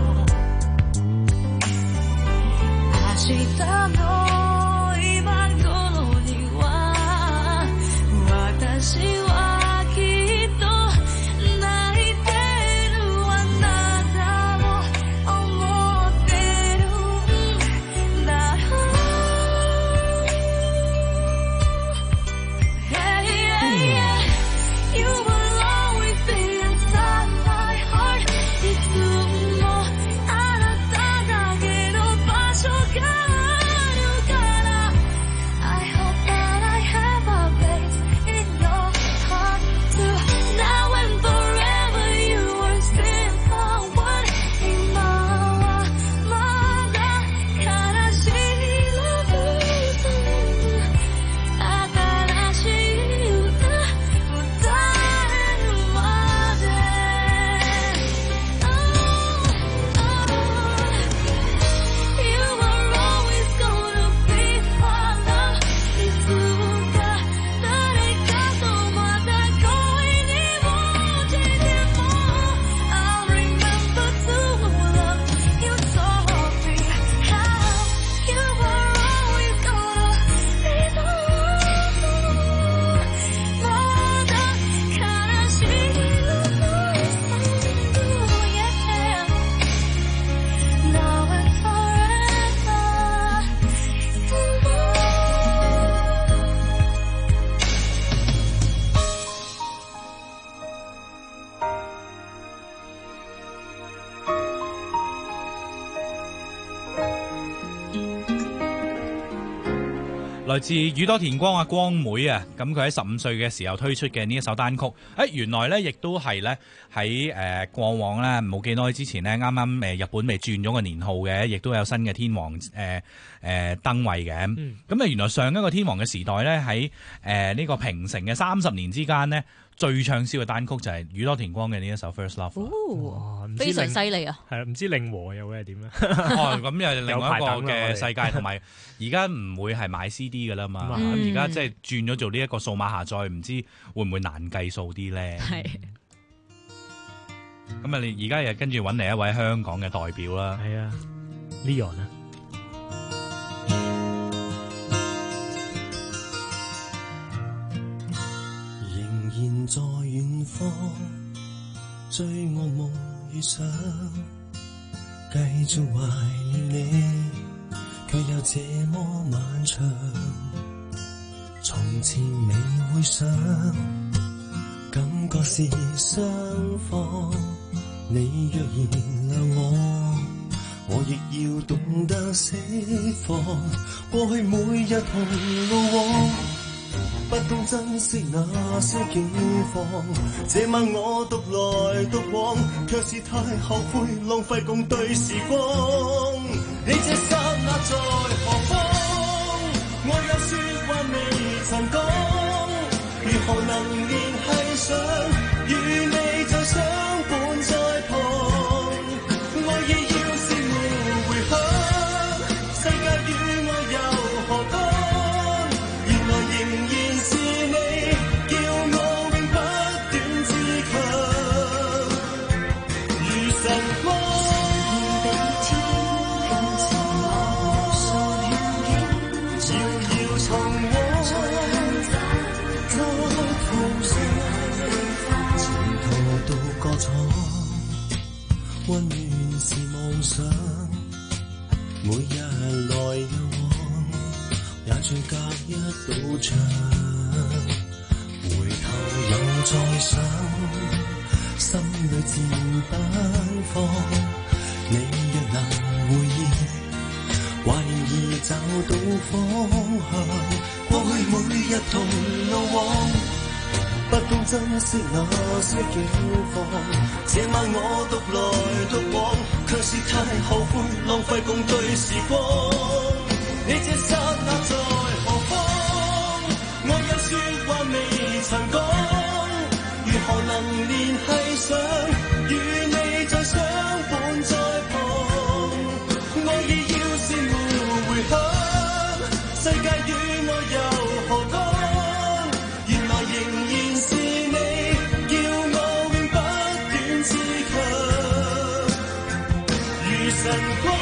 明日の今頃には私はきっと泣いてるあなたを思ってるんだろう Yeah, yeah, yeah. You will always be inside my heart いつもあなただけの場所があるから I hope that I have a place in your heart too Now and forever you are still the one 今はまだ悲しい Love song 新しい歌歌えるまで You are always gonna be my love いつか誰かとまた恋に落ちても I'll remember to love You taught me how You were always gonna be the one まだ悲しい Love song Yeah Now and forever 來自宇多田光光妹啊，咁佢喺15歲嘅時候推出嘅呢一首單曲，原來咧亦都係咧喺過往咧冇幾耐之前咧，啱啱日本未轉咗個年號嘅，亦都有新嘅天皇登位嘅。咁原來上一個天皇嘅時代咧，喺呢個平成嘅30年之間咧，最暢銷嘅單曲就係宇多田光嘅呢一首 First Love。 非常犀利啊！ 係唔知令和又會係點咧？ 咁又另外一個嘅世界，同埋而家唔會係買 CD 噶啦嘛，咁而家即係轉咗做呢一個數碼下載，唔知會唔會難計數啲咧？ 係。 咁啊，你而家又跟住揾嚟一位香港嘅代表啦。 係啊 ，Leon 啊。 仍然在遠方，追惡夢遇上，繼續懷念你，卻又這麼漫長。從前未會想，感覺是雙方。你若原諒我亦要懂得釋放。過去每日同過往，不懂珍惜那些境況。這晚我獨來獨往，卻是太後悔浪費共對時光。你這剎那來又往，也像隔一道牆。回頭又再想，心裏自不放。你若能回憶，懷疑找到方向。過去每日同路往，不懂珍惜那些景況。這晚我獨來獨往，卻是太後悔浪費共對時光。你這剎那在何方？我有説話未曾講，如何能聯繫上？與你再相伴在旁，愛意要是沒回響，世界與我又何干？原來仍然是你，叫我永不斷自強，如晨光。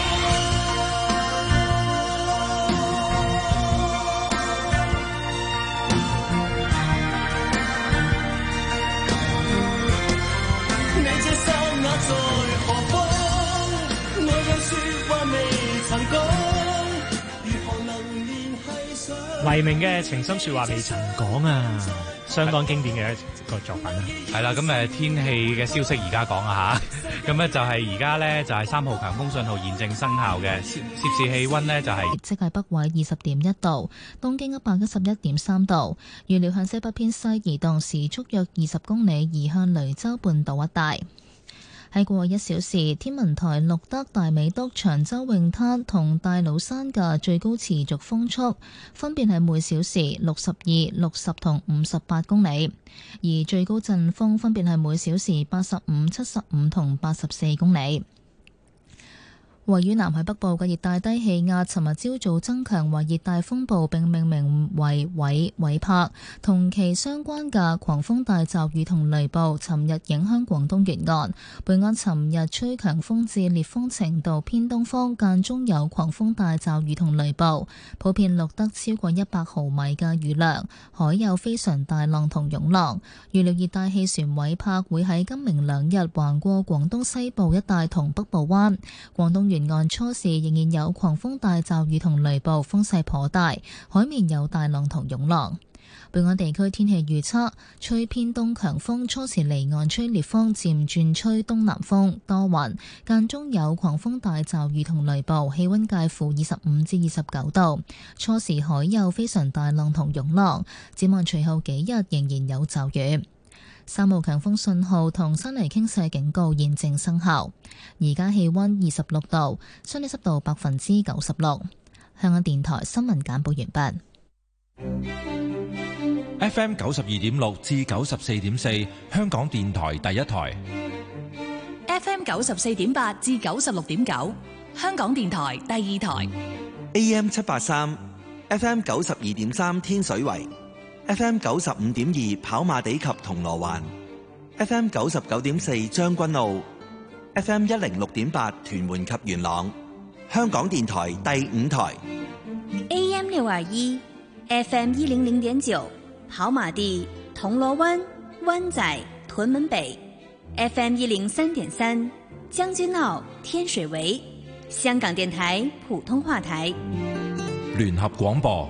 在何方？我有説話未曾講，如何能聯繫上？ 黎明嘅情深説話未曾講啊，相當經典嘅一個作品啊。 係啦，咁天氣嘅消息而家講啊嚇，咁咧就係而家咧就係3號強風信號現正生效嘅，攝氏氣温呢就係即係北緯20.1度，東經111.3度，預料向西北偏西移動，時速約20公里，移向雷州半島一帶。喺過去1小時，天文台錄得大美督、長洲泳灘同大老山嘅最高持續風速，分別係每小時62、60同58公里，而最高陣風分別係每小時85、75同84公里。位於南海北部嘅熱帶低氣壓，尋日朝早增強為熱帶風暴，並命名為韋帕，同其相關嘅狂風大驟雨同雷暴，尋日影響廣東沿岸。本港尋日吹強風至烈風程度偏東風，間中有狂風大驟雨同雷暴，普遍錄得超過100毫米嘅雨量，海有非常大浪同湧浪。預料熱帶氣旋韋帕會喺今明兩日橫過廣東西部一帶同北部灣，廣東沿岸初時仍然有狂風大驟雨同雷暴，風勢頗大，海面有大浪同湧浪。本港地區天氣預測，吹偏東強風，初時離岸吹烈風，漸轉吹東南風，多雲，間中有狂風大驟雨同雷暴，氣溫介乎25至29度，初時海有非常大浪同湧浪。展望隨後幾日仍然有驟雨。3號強風信號同山泥傾瀉警告現正生效。而家氣溫26度，相對濕度96%。香港電台新聞簡報完畢。FM 92.6至94.4，香港電台第一台。 FM 94.8至96.9，香港電台第二台。 AM 783 FM 92.3天水圍。FM 95.2跑馬地及銅鑼灣 ，FM 99.4將軍澳 ，FM 106.8屯門及元朗，香港電台第5台 ，AM 621 FM 100.9跑馬地、銅鑼灣、灣仔、屯門北 ，FM 103.3將軍澳、天水圍，香港電台普通話台， 聯合廣播。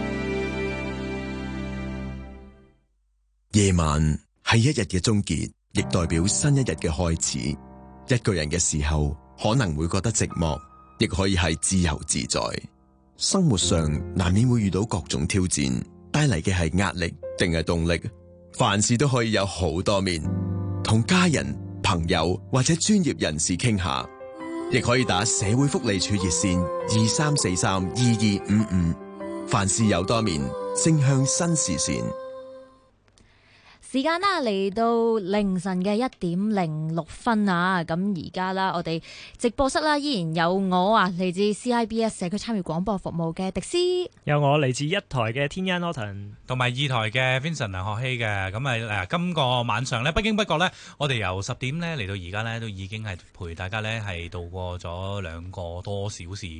夜晚係一日嘅終結，亦代表新一日嘅開始。一個人嘅時候，可能會覺得寂寞，亦可以係自由自在。生活上難免會遇到各種挑戰，帶嚟嘅係壓力定係動力？凡事都可以有好多面，同家人、朋友或者專業人士傾下，亦可以打社會福利署熱線23432255。凡事有多面，正向新視線。 時間啦，嚟到凌晨嘅1:06啊！咁而家啦，我哋直播室啦，依然有我啊，嚟自 CIBS 社區參與廣播服務嘅迪斯， 有我嚟自1台嘅天恩 Norton， 同埋2台嘅 Vincent 梁學希嘅。咁今個晚上呢，不經不覺呢，我哋由10點呢嚟到而家呢，都已經係陪大家呢係度過咗2個多小時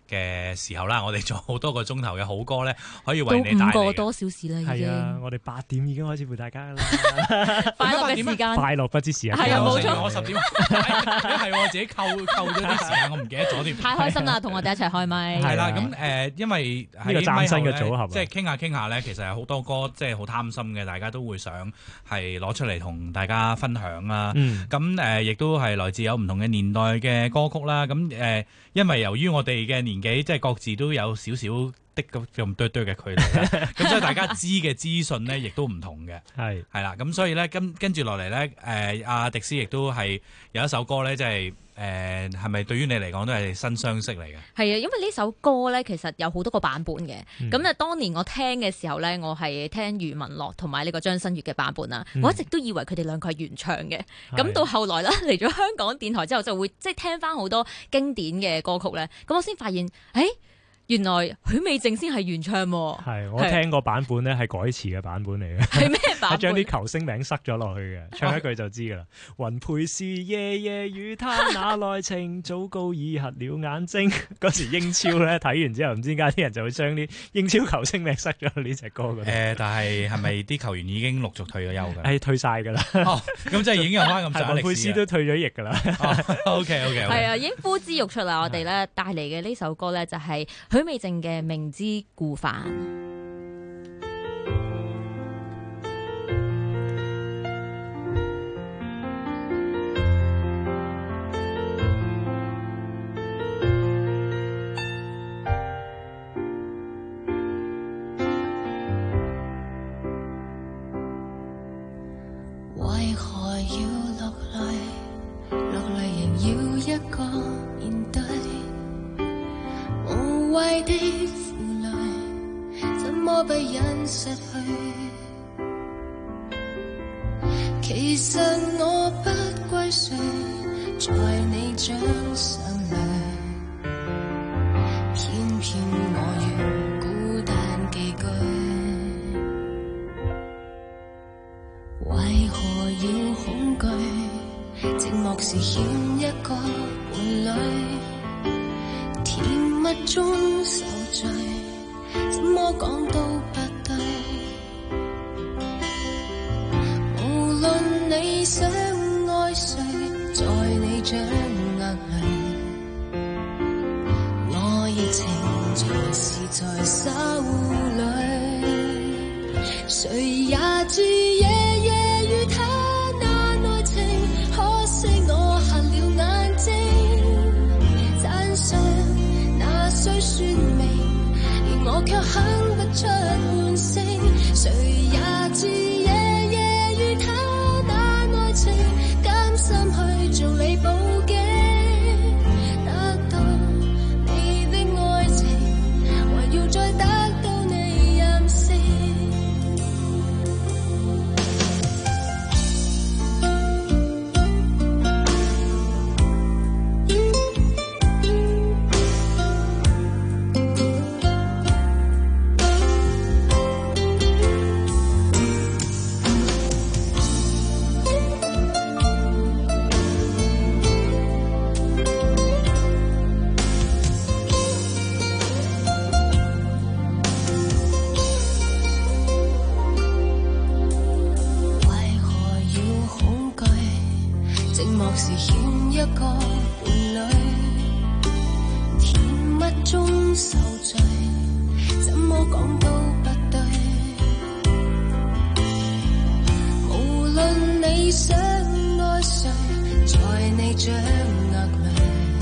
嘅時候啦，我哋做好多個鐘頭嘅好歌咧，可以為你帶嚟。 到5個多小時啦，已經。 係啊，我哋8點已經開始陪大家噶啦。 快樂嘅時間， 快樂不知時日。 係啊，冇錯。 我10點，係我自己扣咗啲時間，我唔記得咗添。 太開心啦，同我哋一齊開咪。 係啦，咁因為呢個嶄新嘅組合， 即係傾下咧，其實有好多歌即係好貪心嘅，大家都會想係攞出嚟同大家分享啦。咁亦都係來自有唔同嘅年代嘅歌曲啦。咁因為由於我哋嘅年紀，即係各自都有少少的咁多嘅距離啦，咁所以大家知嘅資訊咧，亦都唔同嘅。係啦，咁所以咧，跟住落嚟咧，阿迪斯亦都係有一首歌咧，即係係咪對於你嚟講都係新相識嚟嘅？係啊， 因為呢首歌咧，其實有好多個版本嘅。咁當年我聽嘅時候咧，我係聽余文樂同埋呢個張新月嘅版本啦。我一直都以為佢哋兩個係原唱嘅。咁到後來咧，嚟咗香港電台之後，就會即係聽翻好多經典嘅歌曲咧。咁我先發現，原來許美靜先係原唱喎。係， 我聽個版本咧係改詞嘅版本嚟嘅。 係咩版本？ 將啲球星名塞咗落去嘅，唱一句就知㗎啦。雲培是夜夜與他那內情，早高已瞎了眼睛。嗰時英超咧睇完之後，唔知點解啲人就會將啲英超球星名塞咗呢隻歌嗰度。 但係咪啲球員已經陸續退咗休㗎？ 退晒㗎啦。 咁即係已經有翻咁上下歷史。雲培斯都退咗役㗎啦。 OK。 係啊，已經呼之欲出啦！我哋咧帶嚟嘅呢首歌咧就係許美靜嘅《明知故犯》。 為何要落淚？落淚仍要一個面對。無謂的負累，怎麼不忍失去？其實我不歸誰，在你掌心裏，偏偏我要孤單寄居。為何要恐懼？寂寞時欠一個伴侶。甜蜜中受罪，怎麼講都不對。無論你想愛誰，在你掌握裏，我熱情隨時在手裏。誰也知夜夜與他那內情，可惜我瞎了眼睛。讚賞雖說明，而我卻哼不出半聲。誰也知夜夜與他那愛情，甘心去做你報警，得到你的愛情，還要再得到你任性。時欠一個伴侶，甜蜜中受罪，怎麼講都不對。無論你想愛誰，在你掌握裏，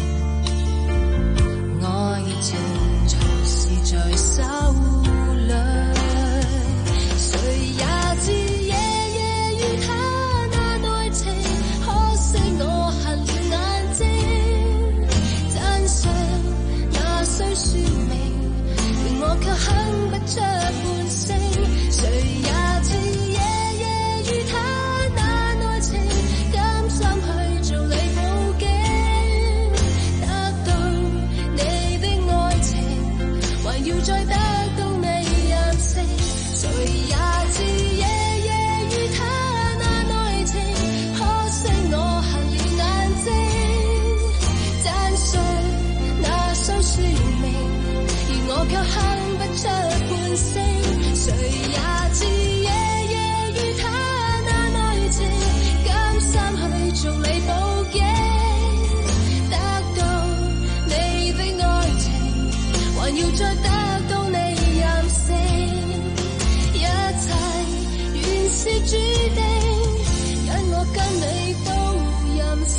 我熱情隨時在手裏。誰也知夜夜與他那愛情，可惜我瞎了眼睛。讚賞那雖說明，而我卻哼不出半聲。誰也知夜夜與他那愛情，甘心去做你報警，得到你的愛情，還要再得到你任性。誰也知夜夜與他那愛情，可惜我瞎了眼睛。讚賞那雖說明， 要再得到你任性，一切原是注定，因我跟你都任性。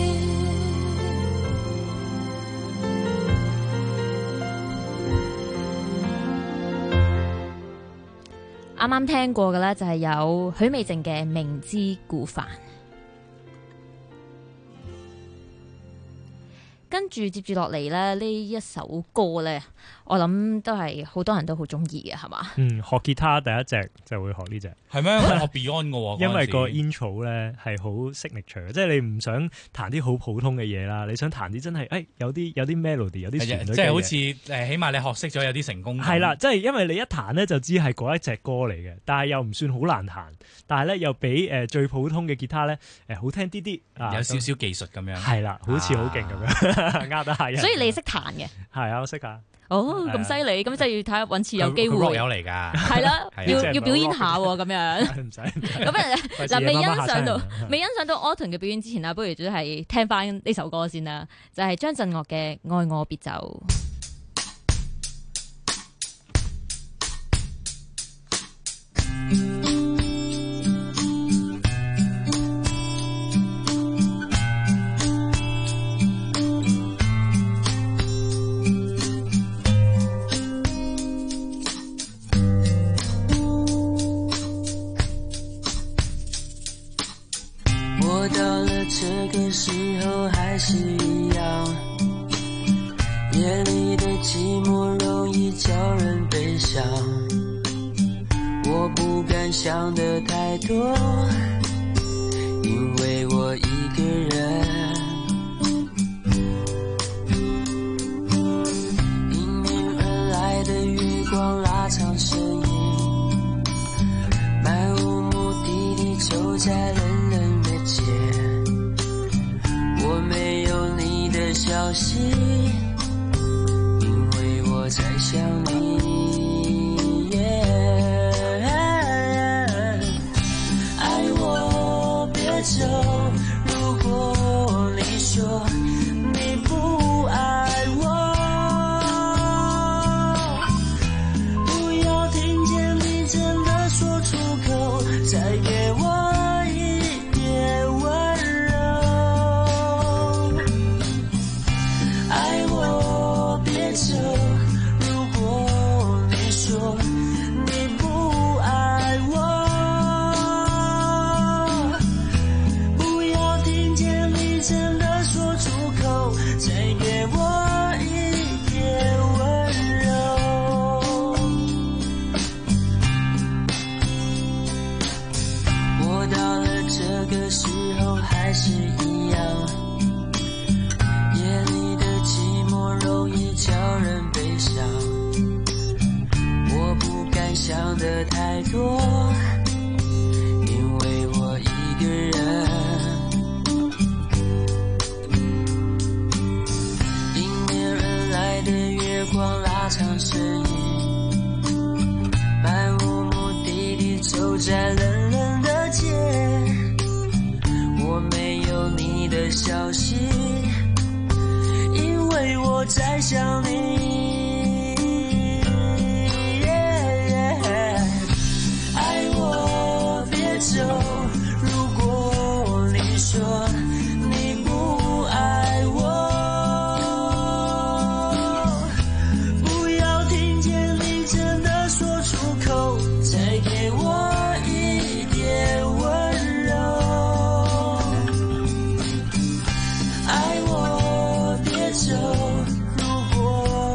啱啱聽過嘅呢，就係有許美靜嘅《明知故犯》，跟住接住落嚟咧，呢一首歌呢，我諗都係好多人都好中意嘅，係嘛？ 學吉他第一隻就會學呢隻， 係咩？我學 Beyond 嘅喎， 因為個 intro 咧係好 signature，即係你唔想彈啲好普通嘅嘢啦，你想彈啲真係有啲 melody， 有啲旋律嘅嘢， 即係好似起碼你學識咗有啲成功。 係啦，即係因為你一彈咧就知係嗰一隻歌嚟嘅，但係又唔算好難彈，但係咧又比最普通嘅吉他咧好聽啲啲， 有少少技術咁樣。 係啦，好似好勁咁樣，呃得下人。 所以你識彈嘅？係啊，我識㗎。 哦，咁犀利，咁就要睇下揾次有機會。 佢 rock 友嚟㗎， 係啦，要表演下喎，咁樣。唔使。咁嗱，未欣賞到 Autumn 嘅表演之前啦，不如都係聽翻呢首歌先啦，就係張震岳嘅《愛我別走》。 这个时候还是一样，夜里的寂寞容易叫人悲伤，我不敢想得太多，因为我一个人，迎面而来的月光拉长身影，漫无目的地走在冷冷的街，我没有你的消息，因为我在想你。爱我别走，如果你说你不爱我，不要听见你真的说出口，再给我一点温柔。爱我别走，如果你说你不爱我，不要听见你真的说出口，再给我一点温柔。我到了这个时候还是一样，夜里的寂寞容易叫人悲伤，我不敢想得太多，因为我一个人。迎面而来的月光拉长身影，漫无目的地走在冷冷的街，我没有你的消息，因为我在想你。爱我别走，如果你说你不爱我，不要听见你真的说出口，再给我一点温柔。爱我别走，如果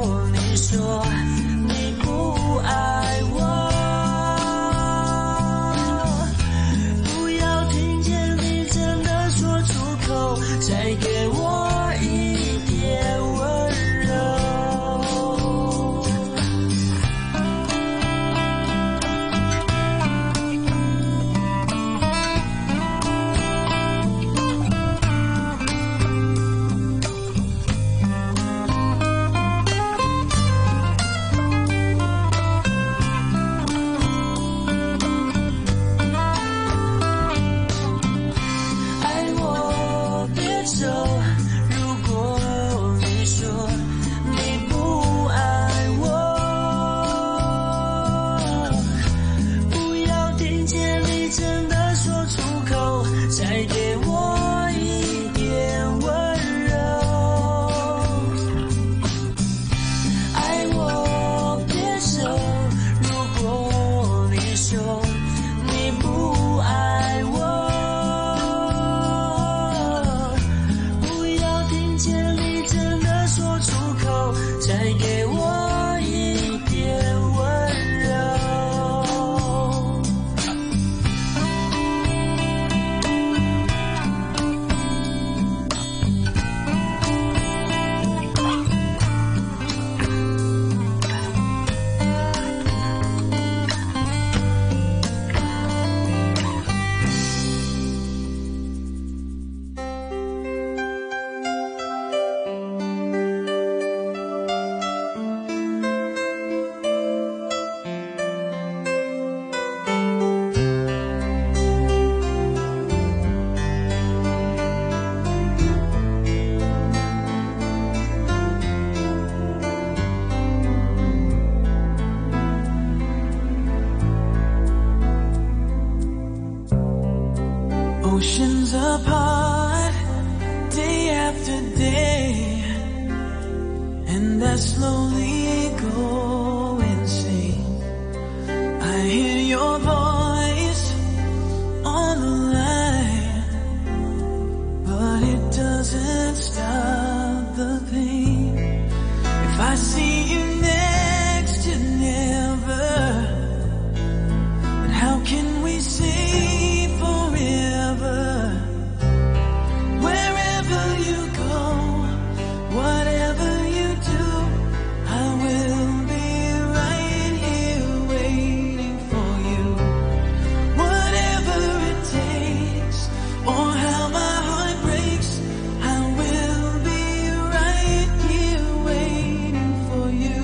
Oceans apart, day after day, and I slowly go insane. I hear your voice on the line, but it doesn't stop the pain. If I see you next to never, then how can we say forever? Wherever you go, whatever you do, I will be right here waiting for you. Whatever it takes, or how my heart breaks, I will be right here waiting for you.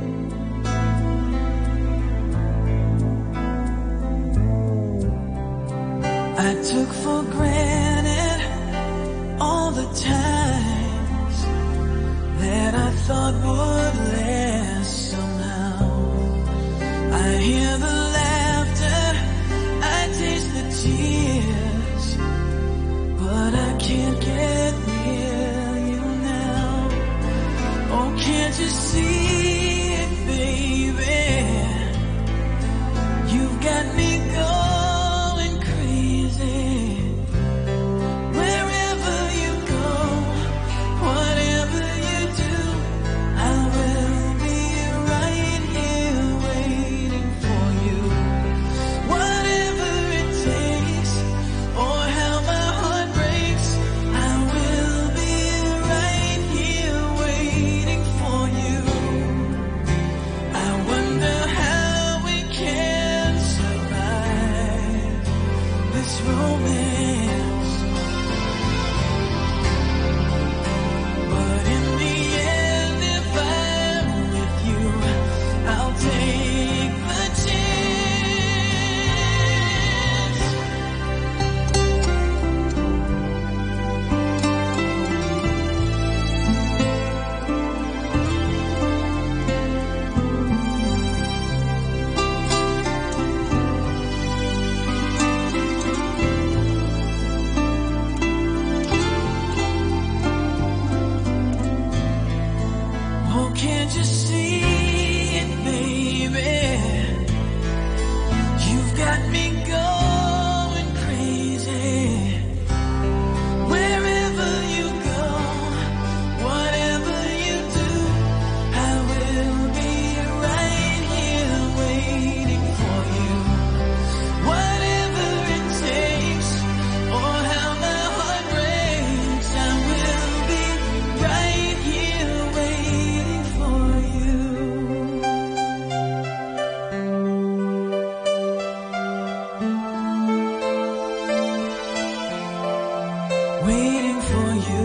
I took for granted all the times that I thought would last somehow. I hear the laughter, I taste the tears, but I can't get near you now. Oh, can't you see it, baby? You've got me going crazy. Wherever you go, whatever you do, I will be right here waiting for you. Whatever it takes, or how my heart breaks, I will be right here waiting for you. I wonder how we can survive this romance. But in the end, if I'm with you, I'll take the chance. Oh, can't you see it, baby? You've got me going crazy. Wherever you go, whatever you do, I will be right here waiting for you. Whatever it takes, or how my heart breaks, I will be right here waiting for you. Waiting for you.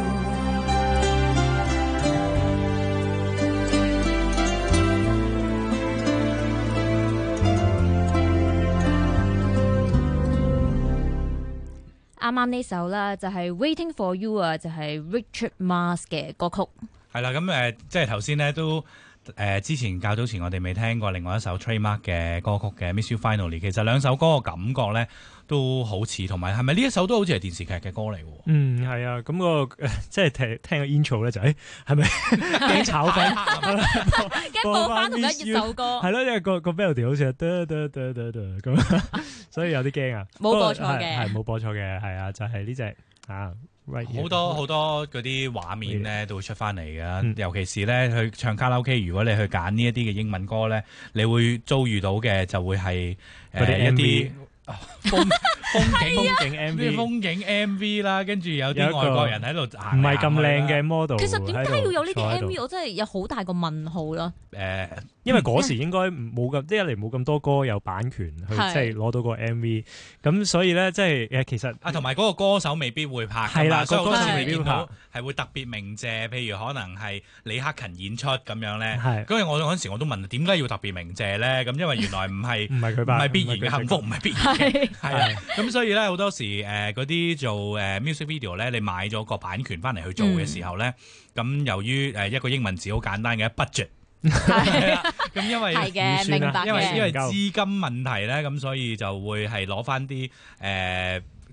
啱啱呢首啦，就係 Waiting for You 啊，就係 Richard Marx 嘅歌曲。 係啦，咁即係頭先咧都之前較早前我哋未聽過另外一首 Trademark 嘅歌曲嘅 Miss You Finally， 其實兩首歌嘅感覺咧都好似，同埋係咪呢一首都好似係電視劇嘅歌嚟喎？ 嗯，係啊，咁即係聽個 intro 咧就係咪驚炒粉？ 驚播翻同一首歌。 係咯，因為個 melody 好似係咁，所以有啲驚啊。 冇播錯嘅， 係冇播錯嘅，係啊，就係呢隻啊。 好多嗰啲畫面咧都會出翻嚟嘅，尤其是咧去唱卡拉 OK， 如果你去揀呢一啲嘅英文歌咧，你會遭遇到嘅就會係一啲風景 MV 啦，跟住有啲外國人喺度行， 唔係咁靚嘅 model。 其實點解要有呢啲 MV？ 我真係有好大個問號咯。 因為嗰時應該冇咁，一嚟冇咁多歌有版權去即係攞到個 MV， 咁所以咧即係其實同埋嗰個歌手未必會拍， 係啦， 個歌手未必會拍， 係會特別鳴謝，譬如可能係李克勤演出咁樣咧。 係， 嗰陣時我都問點解要特別鳴謝咧？咁因為原來唔係佢拍， 唔係必然嘅幸福，唔係必然嘅，係咁所以咧好多時嗰啲做music video 咧，你買咗個版權翻嚟去做嘅時候咧，咁由於一個英文字好簡單嘅 budget。係啦，咁因為係嘅，明白嘅， 因為資金問題咧，咁所以就會係攞翻啲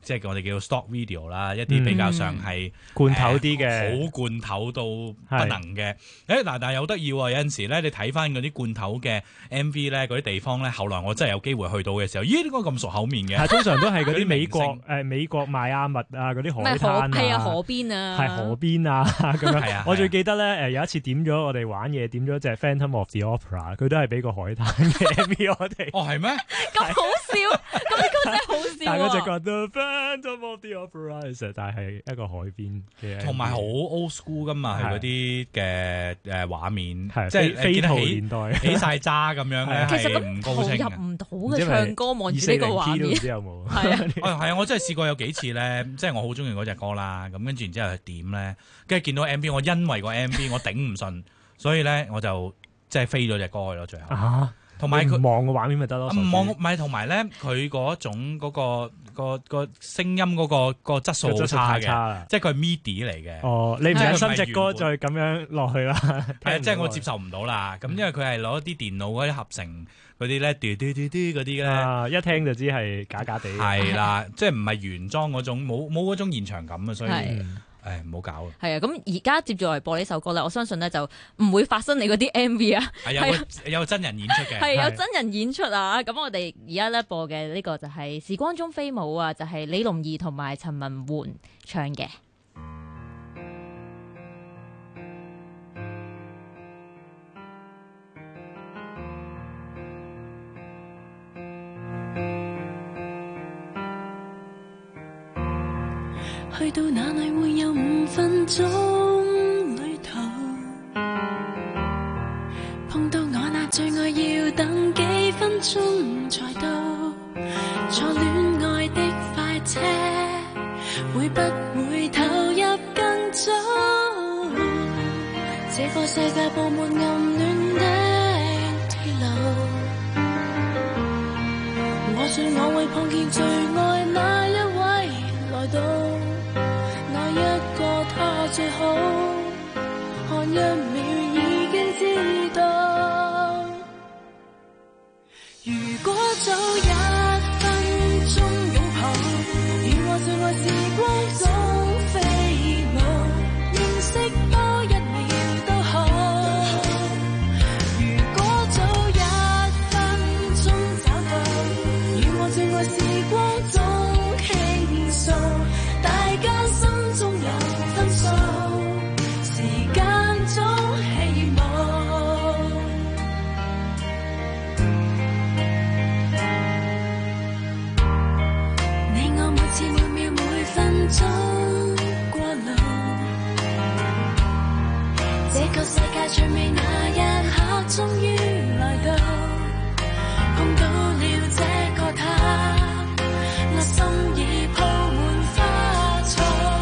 即係我哋叫做 stock video 啦，一啲比較上係罐頭啲嘅， 好罐頭到不能嘅。但係有得意喎，有陣時咧，你睇翻嗰啲罐頭嘅 MV 咧，嗰啲地方咧，後來我真係有機會去到嘅時候，咦？點解咁熟口面嘅？ 通常都係嗰啲美國邁阿密啊，嗰啲海灘係啊，河邊啊， 係河邊啊咁樣。 係啊， 我最記得咧，有一次點咗我哋玩嘢，點咗隻 Phantom of the Opera， 佢都係俾個海灘嘅 MV 我哋。 哦，係咩？ 咁好笑，咁呢個真係好笑。 但係嗰隻歌 The Phantom of the Opera， 其實但係一個海邊嘅， 同埋好 old school 噶嘛，係嗰啲嘅畫面， 即係飛圖年代起晒渣咁樣咧， 其實咁唔高清投入唔到嘅，唱歌望住呢個畫面。 唔知有冇？ 係啊，我真係試過有幾次咧，即係我好中意嗰隻歌啦，咁跟住然之後去點咧，跟住見到 MV， 我因為個 MV 我頂唔順，所以咧我就即係飛咗隻歌去咯，最後。同埋佢望個畫面咪得咯， 唔望咪同埋咧，佢嗰種嗰個聲音嗰個質素好差嘅，即係佢係 MIDI 嚟嘅。 哦，你唔忍心隻歌再咁樣落去啦？ 係即係我接受唔到啦。咁因為佢係攞啲電腦嗰啲合成嗰啲咧，嘟嘟嘟嘟嗰啲咧， 一聽就知係假假地。 係啦，即係唔係原裝嗰種，冇嗰種現場感啊，所以。唔好搞啦。係啊，咁而家接住嚟播呢首歌咧，我相信咧就唔會發生你嗰啲 MV 啊。 係有真人演出嘅。 係有真人演出啊！咁我哋而家咧播嘅呢個就係《時光中飛舞》啊，就係李龍兒同埋陳文媛唱嘅。 去到哪裏會有5分鐘旅途，碰到我那最愛要等幾分鐘才到，坐戀愛的快車會不會投入更早？這個世界佈滿暗戀的鐵路，我想我會碰見最愛那一位來到。一個他最好，看1秒已經知道。如果早1分鐘擁抱，與我最愛時光中飛舞，認識多1秒都好。如果早1分鐘找到，與我最愛時光中傾訴，大家心中有分數，時間中起舞。你我每次每秒每分鐘過路，這個世界最美那一刻終於來到，碰到了這個他，我心已鋪滿花草。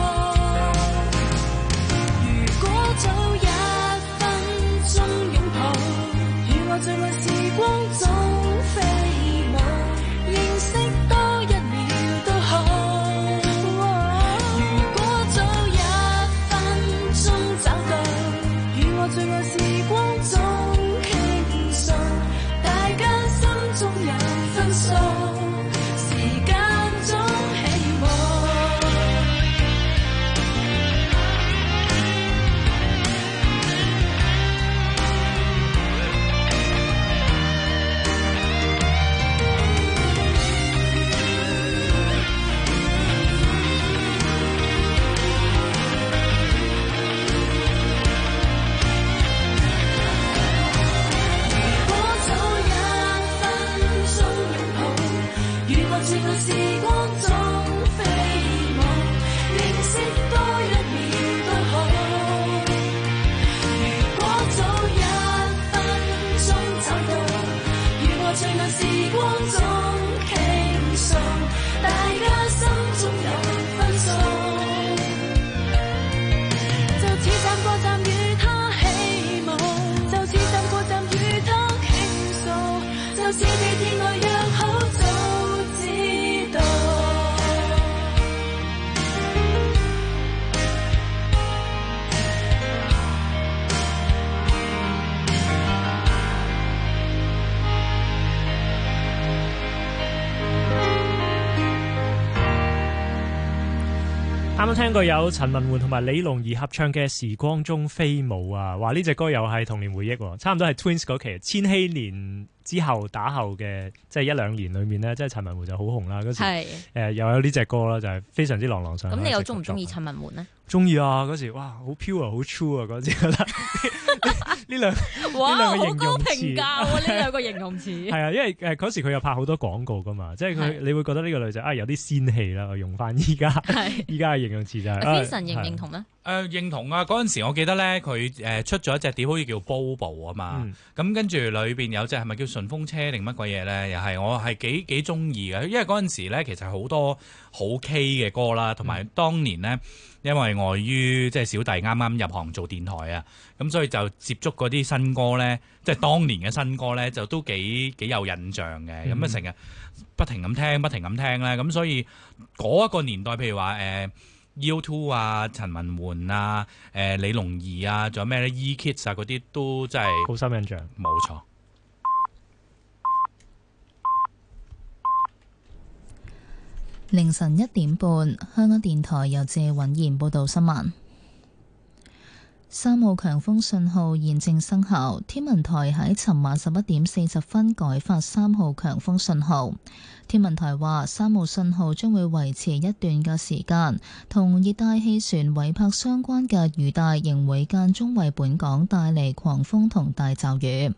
早1分鐘擁抱，與我最愛時光中飛舞，認識多1秒都好。如果早1分鐘找到，與我最愛時光中傾訴，大家心中有分數，時間中起舞。時光中飛舞，認識多1秒都好。如果早1分鐘找到，與我最愛時光中傾訴，大家心中有分數。就似站過站與他起舞，就似站過站與他傾訴，就似地鐵外約好早知道。 啱啱聽過有陳文媛同埋李龍兒合唱嘅《時光中飛舞》啊，話呢隻歌又係童年回憶，差唔多係 Twins 嗰期千禧年之後打後嘅，即係一兩年裏面呢，即係陳文媛就好紅啦。嗰時又有呢隻歌啦，就係非常之朗朗上口。 咁你又中唔中意陳文媛呢？ 中意啊！嗰時哇，好 pure 好 true 啊！嗰時覺得呢兩個形容詞，好高評價喎！呢兩個形容詞係啊，因為嗰時佢又拍好多廣告噶嘛，即係佢你會覺得呢個女仔有啲仙氣啦。我用翻依家嘅形容詞就係。 Vincent 認唔認同呢？ 認同啊！嗰陣時我記得咧，佢出咗一隻碟，好似叫 Bobo 啊嘛。咁跟住裏邊有隻係咪叫順風車定乜鬼嘢咧？又係我係幾中意嘅，因為嗰陣時咧其實好多好 K 嘅歌啦，同埋當年咧。因為礙於即係小弟啱啱入行做電台啊，咁所以就接觸嗰啲新歌咧，即係當年嘅新歌咧，就都幾有印象嘅。咁啊成日不停咁聽咧，咁所以嗰一個年代，譬如話U2 啊、陳文媛啊、李龍兒啊，仲有咩咧 E-Kids 啊嗰啲都真係好深印象。 冇錯。 凌晨1點半，香港電台由謝允賢報道新聞。3號強風信號現正生效，天文台喺尋晚11點40分改發3號強風信號。天文台話3號信號將會維持一段嘅時間，同熱帶氣旋韋柏相關嘅雨帶仍會間中為本港帶嚟狂風同大驟雨。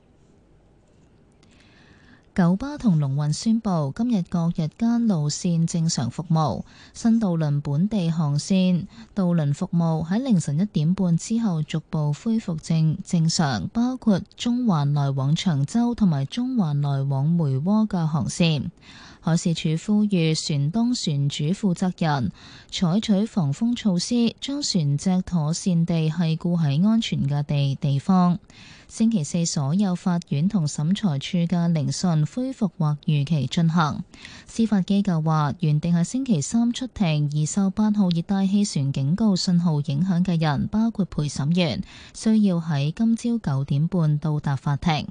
九巴同龍運宣布，今日各日間路線正常服務，新渡輪本地航線渡輪服務喺凌晨1點半之後逐步恢復正常，包括中環來往長洲同埋中環來往梅窩嘅航線。海事處呼籲船東船主負責人採取防風措施，將船隻妥善地繫固喺安全嘅地方。星期四所有法院同審裁處嘅聆訊恢復或如期進行。司法機構話，原定喺星期三出庭，而受8號熱帶氣旋警告信號影響嘅人，包括陪審員，需要喺今朝9點半到達法庭。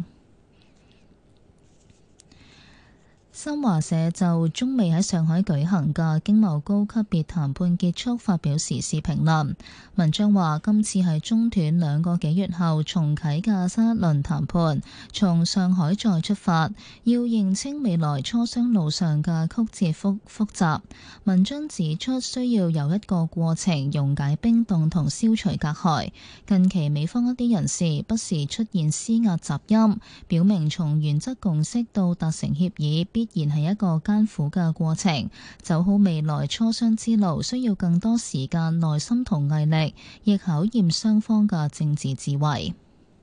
新華社就中美喺上海舉行嘅經貿高級別談判結束發表時事評論。文章話，今次係中斷2個幾月後重啟嘅新一輪談判，從上海再出發，要認清未來磋商路上嘅曲折複雜。文章指出，需要有一個過程溶解冰凍同消除隔閡。近期美方一啲人士不時出現施壓雜音，表明從原則共識到達成協議必然係一個艱苦嘅過程，走好未來磋商之路需要更多時間、耐心同毅力，亦考驗雙方嘅政治智慧。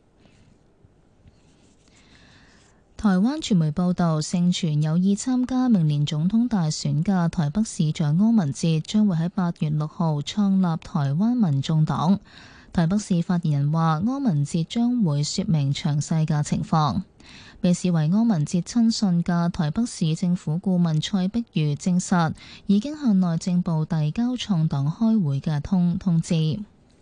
台灣傳媒報道，盛傳有意參加明年總統大選嘅台北市長柯文哲將會喺8月6號創立台灣民眾黨。台北市發言人話，柯文哲將會說明詳細嘅情況。被視為柯文哲親信嘅台北市政府顧問蔡碧如證實，已經向內政部遞交創黨開會嘅通知。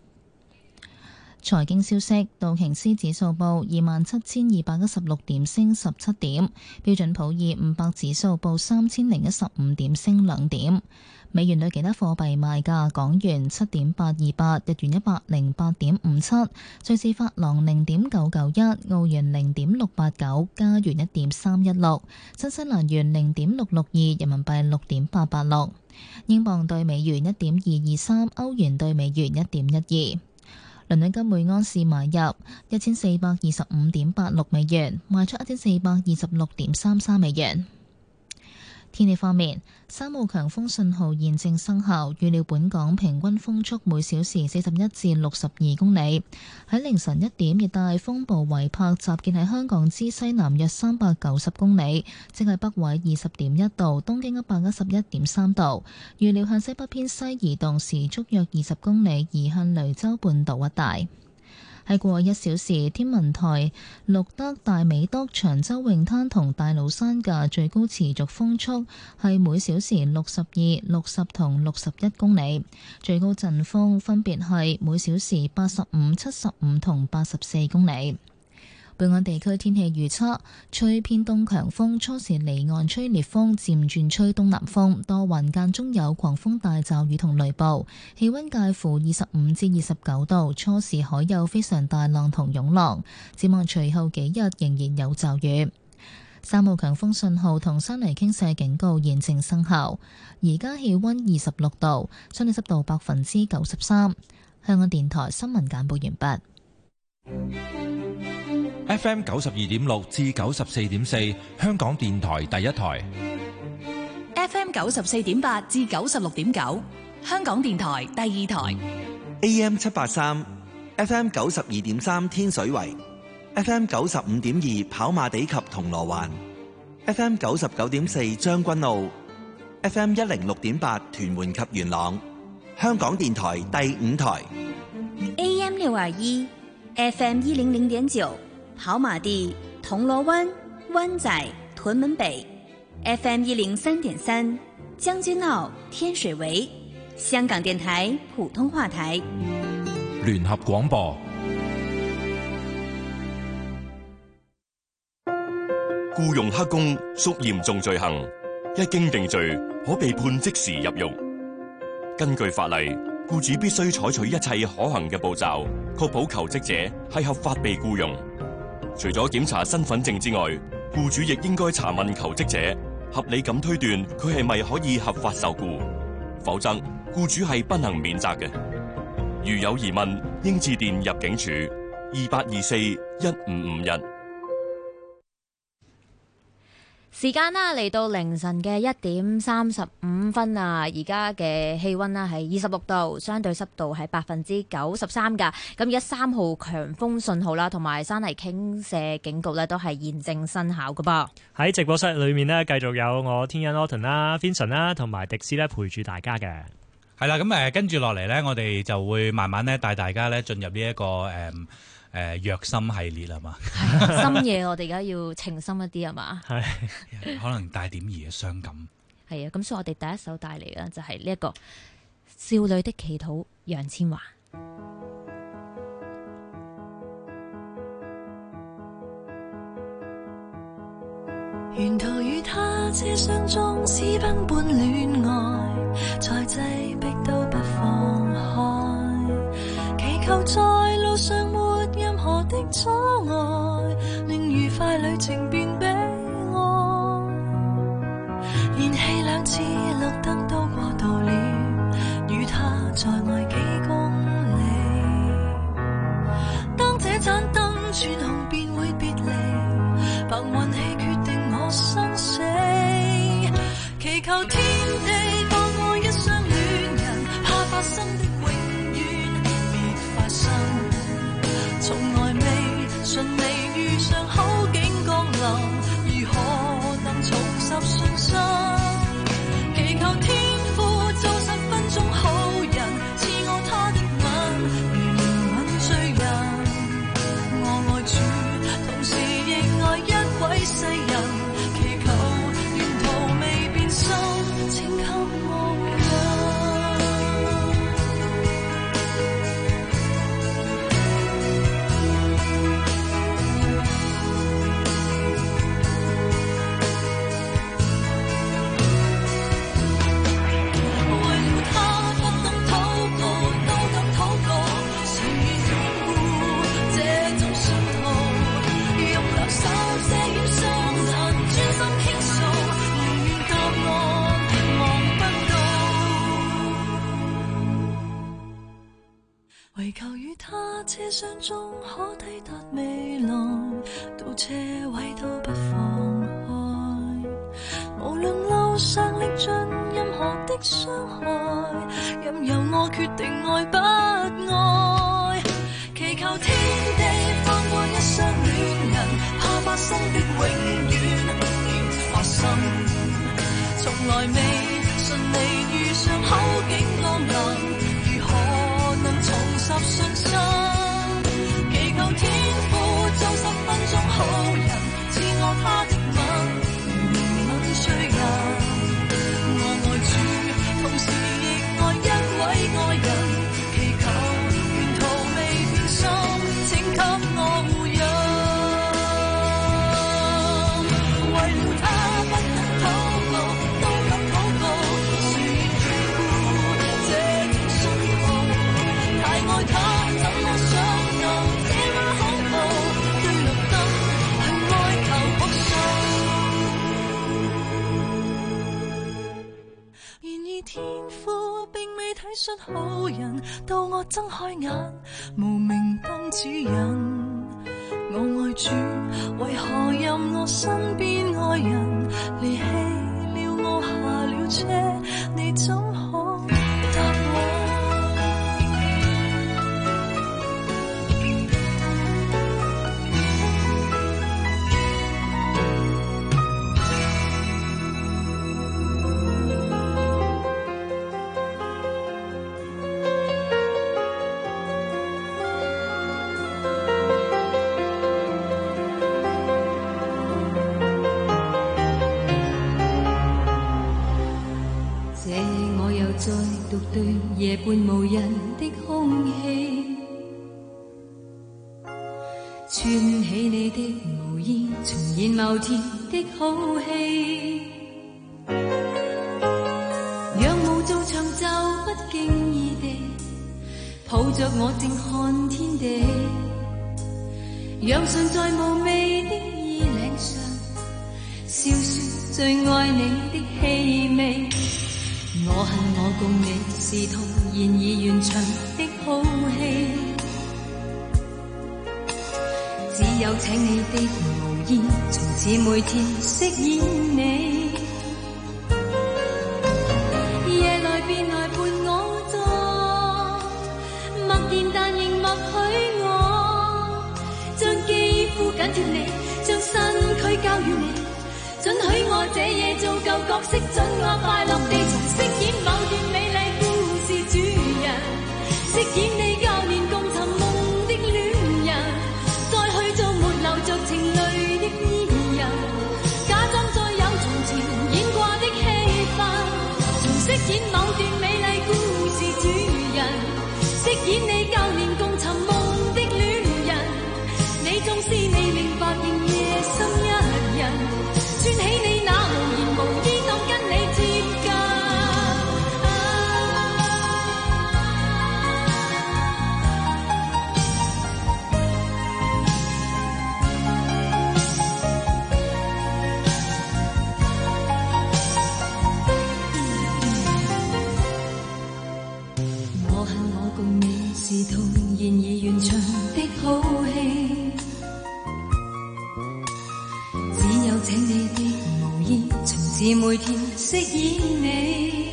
財經消息，道瓊斯指數報27,216點，升17點；標準普爾500指數報3,015點，升2點。美元對其他貨幣賣價：港元7.828，日元108.57，瑞士法郎0.991，澳元0.689，加元1.316，新西蘭元0.662，人民幣6.886，英鎊對美元1.223，歐元對美元1.12。倫敦金每安士買入1425.86美元，賣出1426.33美元。天氣方面，3號強風信號現正生效，預料本港平均風速每小時41至62公里。喺凌晨1點，熱帶風暴維柏集結喺香港之西南約390公里，即係北緯20.1度、東經111.3度。預料向西北偏西移動，時速約20公里，移向雷州半島一帶。喺過去1小時，天文台錄得大美督、長洲泳灘同大老山嘅最高持續風速係每小時62、60同61公里，最高陣風分別係每小時85、75同84公里。 本港地區天氣預測，吹偏東強風，初時離岸吹烈風，漸轉吹東南風，多雲間中有狂風大驟雨同雷暴，氣溫介乎25至29度，初時海有非常大浪同湧浪。展望隨後幾日仍然有驟雨。3號強風信號同山泥傾瀉警告現正生效。而家氣溫26度，相對濕度93%。香港電台新聞簡報完畢。 FM 92.6至94.4，香港電台第一台。 FM 94.8至96.9，香港電台第二台。 AM 783 FM 92.3天水圍，FM 95.2跑馬地及銅鑼灣，FM 99.4將軍澳，FM 106.8屯門及元朗，香港電台第五台。 AM 621 FM 100.9跑馬地、銅鑼灣、灣仔、屯門北，FM 103.3將軍澳、天水圍，香港電台普通話台。 聯合廣播。 僱傭黑工屬嚴重罪行，一經定罪，可被判即時入獄。根據法例，僱主必須採取一切可行嘅步驟，確保求職者係合法被僱傭。除咗檢查身份證之外，僱主亦應該查問求職者，合理咁推斷佢係咪可以合法受僱，否則僱主係不能免責嘅。如有疑問，應致電入境處28241551。 時間啦，嚟到凌晨嘅1:35啊！而家嘅氣溫啦係26度，相對濕度係93%噶。咁而家3號強風信號啦，同埋山泥傾瀉警告咧，都係現正生效噶噃。 喺直播室裏面呢，繼續有我天恩 Autumn 啦、Vincent 啦，同埋迪斯咧陪住大家嘅。 係啦，咁跟住落嚟呢，我哋就會慢慢咧帶大家咧進入呢一個藥心系列係嘛？ 深夜我哋而家要情深一啲係嘛？ 係，可能帶點兒嘅傷感。 係啊，咁所以我哋第一首帶嚟嘅就係呢一個少女的祈禱，楊千嬅。 沿途與他車廂中私奔般戀愛，再擠迫都不放開，祈求在路上沒任何的阻礙，令愉快旅程變悲哀。燃氣兩次綠燈都過渡了，與他在外幾公里，當這盞燈轉紅便會別離，憑運氣決定我生死，祈求天地放過一雙戀人，怕發生的永遠別發生，從來未順利遇上好景降臨，如何能重拾信心？祈求天父做10分鐘好人，賜我他的吻，如吻醉人。我愛主，同時亦愛一位世人，祈求沿途未變心，請給我唯求與他車廂中可抵達未來，到車位都不放開，無論路上歷盡任何的傷害，任由我決定愛不愛，祈求天地放過一雙戀人，怕發生的永遠別發生，從來未順利遇上好景降臨，如何能重拾信心？祈求天父做10分鐘好人，賜我他的吻，如吻醉人。我愛主，同時亦愛一位愛人，祈求沿途未變心，請給我護蔭。 恤好人，到我睜開眼，無明燈指引。我愛主，為何任我身邊愛人離棄了我下了車，你怎可答我？在獨對夜半無人的空氣，穿起你的毛衣，重現某天的好戲。讓無造長袖不經意地抱着我靜看天地，讓唇在無味的衣領上笑說最愛你的氣味。我恨我共你是同現已完場的好戲，只有請你的毛衣從此每天飾演你，夜來便來伴我坐，默然但仍默許我，將肌膚緊貼你，將身軀交予你，准許我這夜做舊角色，准我快樂地重飾演某段美麗故事主人，飾演你舊年共尋夢的戀人，再去做沒流着情淚的伊人，假裝再有從前演過的戲份，重飾演某段美麗故事主人，飾演你舊年共尋夢的戀人，你縱是未明白仍夜深一人，穿起你那無言無依當跟你接近，我恨我共你是同現已完場的好戲，只有請你的毛衣從此每天飾演你，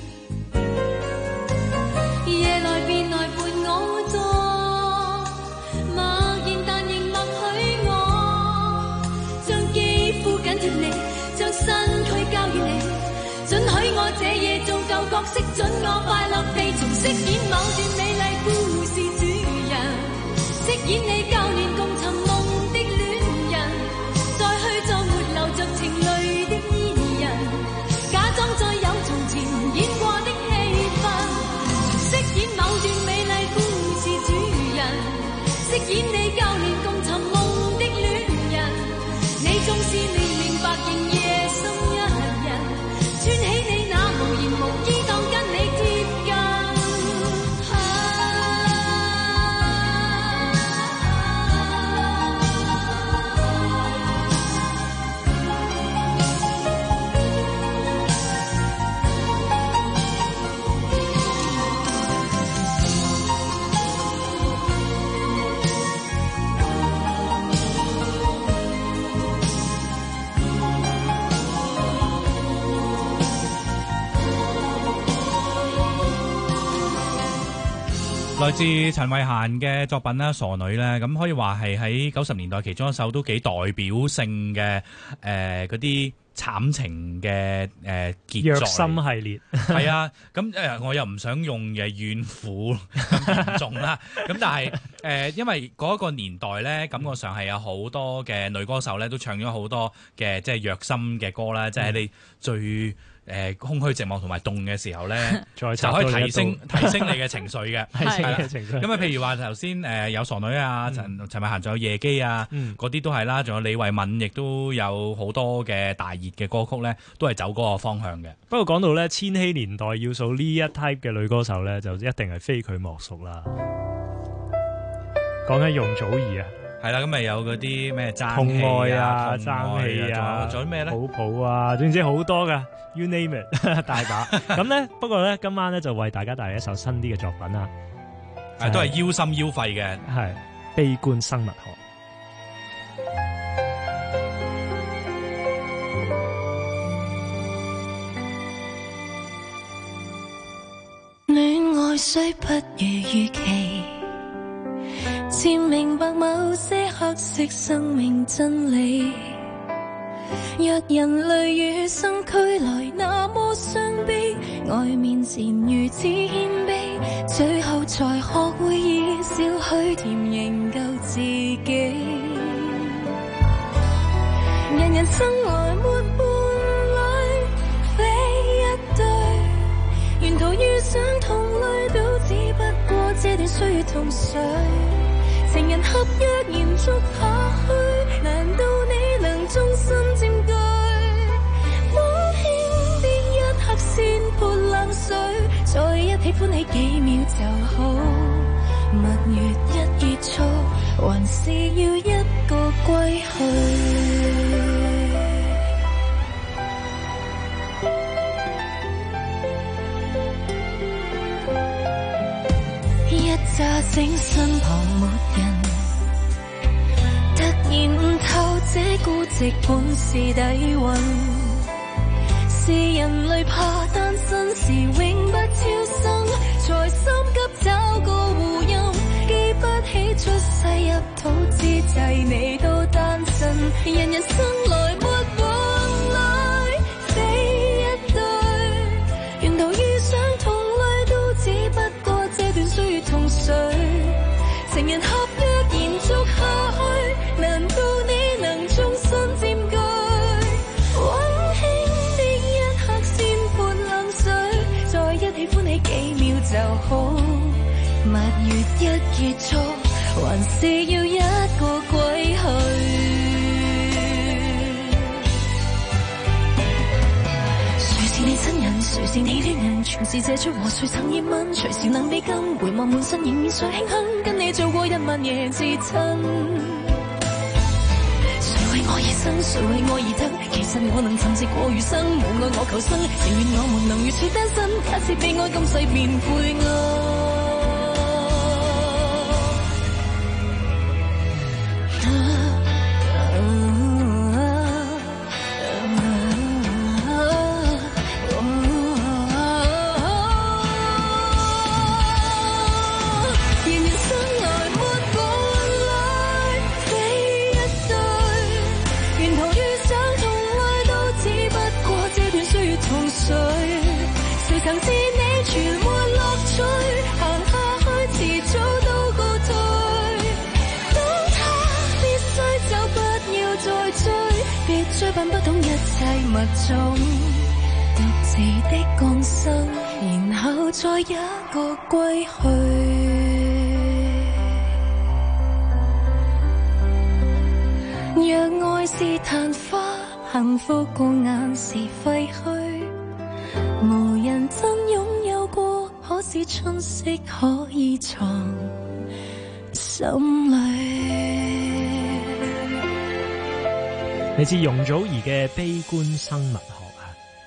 夜來便來伴我坐，默然但仍默許我，將肌膚緊貼你，將身軀交予你，准許我這夜做舊角色，准我快樂地重飾演某段美麗故事主人，飾演你舊年共尋夢的戀人，再去做沒流着情淚的伊人，假裝再有從前演過的戲份，飾演某段美麗故事主人，飾演你舊年共尋夢的戀人，你縱是未明白仍夜深一人，穿起你那無言無依當跟你接近， 來自陳慧嫻嘅作品啦，《傻女》咧，咁可以話係喺90年代其中一首都幾代表性嘅嗰啲慘情嘅傑作。 虐心系列係啊，咁我又唔想用嘅怨婦咁嚴重啦，咁但係因為嗰個年代咧，感覺上係有好多嘅女歌手咧都唱咗好多嘅即係虐心嘅歌啦，即係你最空虛寂寞同埋凍嘅時候咧，就可以提升你嘅情緒嘅， 係嘅情緒。 咁啊，譬如話頭先有傻女啊，陳慧嫻仲有夜機啊，嗰啲都係啦，仲有李慧敏，亦都有好多嘅大熱嘅歌曲咧，都係走嗰個方向嘅。 不過講到咧千禧年代要數呢一 type 嘅女歌手咧，就一定係非佢莫屬啦。講緊容祖兒啊。 係啦，咁咪有嗰啲咩爭痛氣愛啊、 痛爭氣啊， 仲有咩咧？ 抱抱啊，總之好多噶 ，you name it， 大把。咁咧，不過咧，今晚咧就為大家帶嚟一首新啲嘅作品啊， 都係腰心腰肺嘅， 係悲觀生物學。 戀愛雖不如預期，漸明白某些黑色生命真理。若人類與生俱來那麼傷悲，愛面前如此謙卑，最後才學會以少許甜營救自己。人人生來沒伴侶，非一對，沿途遇上同類都只不過這段歲月同誰，情人合約延續下去，難道你能終身佔據？溫馨的一刻先潑冷水，在一起歡喜幾秒就好，蜜月一結束，還是要一個歸去。乍醒身旁沒人，突然悟透這孤寂本是底蘊，是人類怕單身時永不超生，才心急找個護蔭，記不起出世入土之際你都單身，人人生來沒伴侶，非一對，沿途遇上同類都只不過這段歲月同誰，情人合約延續下去，難道你能終身佔據？溫馨的一刻先潑冷水，在一起歡喜幾秒就好，蜜月一結束，還是要一個歸去。誰是你親人，誰是你戀人，全是這出和誰曾熱吻，隨時能被跟回望滿身仍然誰慶幸，跟你做過一晚夜至親。誰為我而生，誰為我而等，其實我能沉寂過餘生，無愛我求生，情願我們能如此單身，假設被愛今世便配愛。曾知你全沒樂趣，行下去遲早都告退。當他必須走，不要再追，別追扮不懂一切物種，獨自的降生，然後再一個歸去。若愛是曇花，幸福過眼是廢墟。無人真擁有過，可是春色可以藏心裏。 嚟自容祖兒嘅悲觀生物學啊！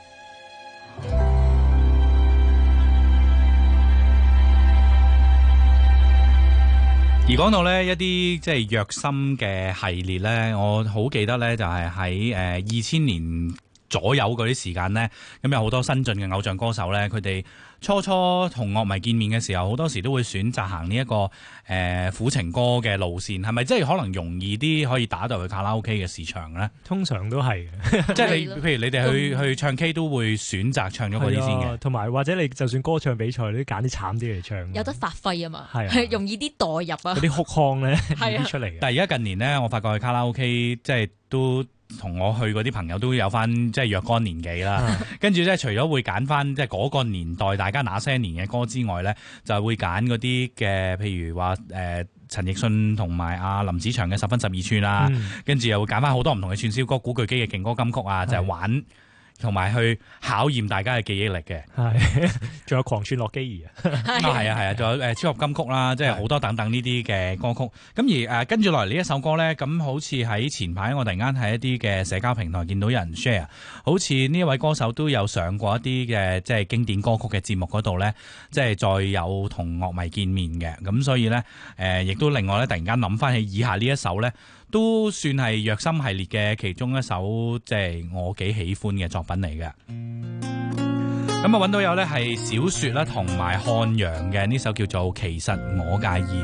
而講到呢一啲即係虐心嘅系列咧，我好記得咧就係喺2000年左右嗰啲時間呢，咁有好多新進嘅偶像歌手呢，佢哋初初同樂迷見面嘅時候，好多時都會選擇行呢一個苦情歌嘅路線，係咪即係可能容易啲可以打到去卡拉 OK 嘅市場呢？ 通常都係嘅， 即係你譬如你哋去唱 K 都會選擇唱咗嗰啲先嘅， 同埋或者你就算歌唱比賽，你都揀啲慘啲嚟唱， 有得發揮啊嘛， 係容易啲代入啊， 嗰啲哭腔咧易啲出嚟嘅。 但係而家近年呢，我發覺去卡拉 OK 即係都同我去嗰啲朋友都有翻即係若干年紀啦，跟住即係除咗會揀翻即係嗰個年代大家那些年嘅歌之外咧，就係會揀嗰啲嘅，譬如話陳奕迅同埋阿林子祥嘅10分12寸啦，跟住又會揀翻好多唔同嘅串燒歌、古巨基嘅勁歌金曲啊，就係玩同埋去考驗大家嘅記憶力嘅。 係，仲有狂串洛基兒啊， 係啊，仲有超合金曲啦，即係好多等等呢啲嘅歌曲。咁而跟住落嚟呢一首歌咧，咁好似喺前排我突然間喺一啲嘅社交平台見到有人 share， 好似呢一位歌手都有上過一啲嘅即係經典歌曲嘅節目嗰度咧，即係再有同樂迷見面嘅。咁所以咧亦都另外咧突然間諗翻起以下呢一首咧，都算係弱心系列嘅其中一首，即係我幾喜歡嘅作品嚟嘅。咁啊揾到有咧係小雪啦，同埋漢陽嘅呢首叫做《其實我介意》。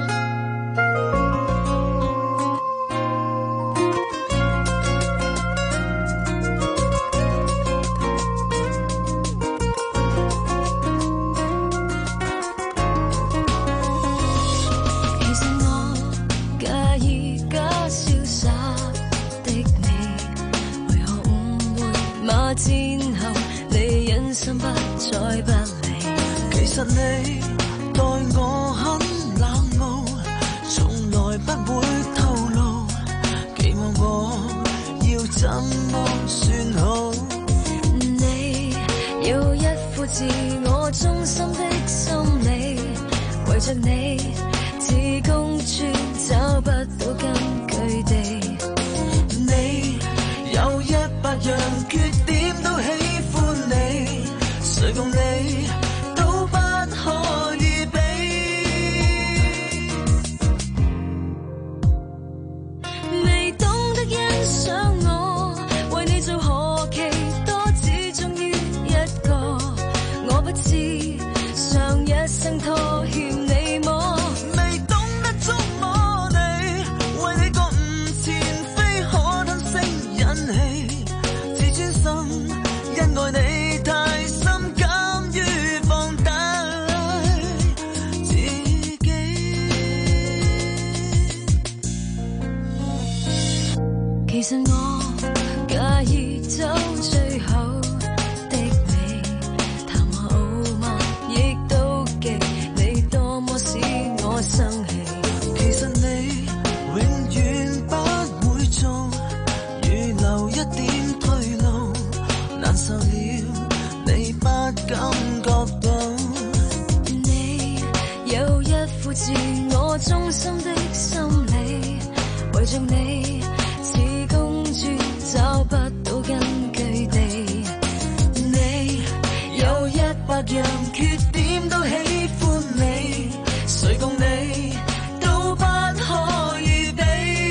之後你忍心不再不理，其實你待我很冷傲，從來不會透露，期望我要怎麼算好？你有一副自我中心的心理，為着你自公轉找不到根據地，你有100樣缺點都喜歡你，誰共你都不可以比。未懂得欣賞我，為你做何其多，只終於一個。我不知上一生拖欠你麼？未懂得觸摸你，為你覺悟前非可吞聲忍氣。因愛你太深，甘於放低自己。其實我介意走最後的你，談話傲慢亦都極，你多麼使我生氣。其實你永遠不會做，預留一點退路。難受了，你不感覺到？你有一副自我中心的心理，為着你似公主找不到根據地。你有100樣缺點都喜歡你，誰共你都不可以比。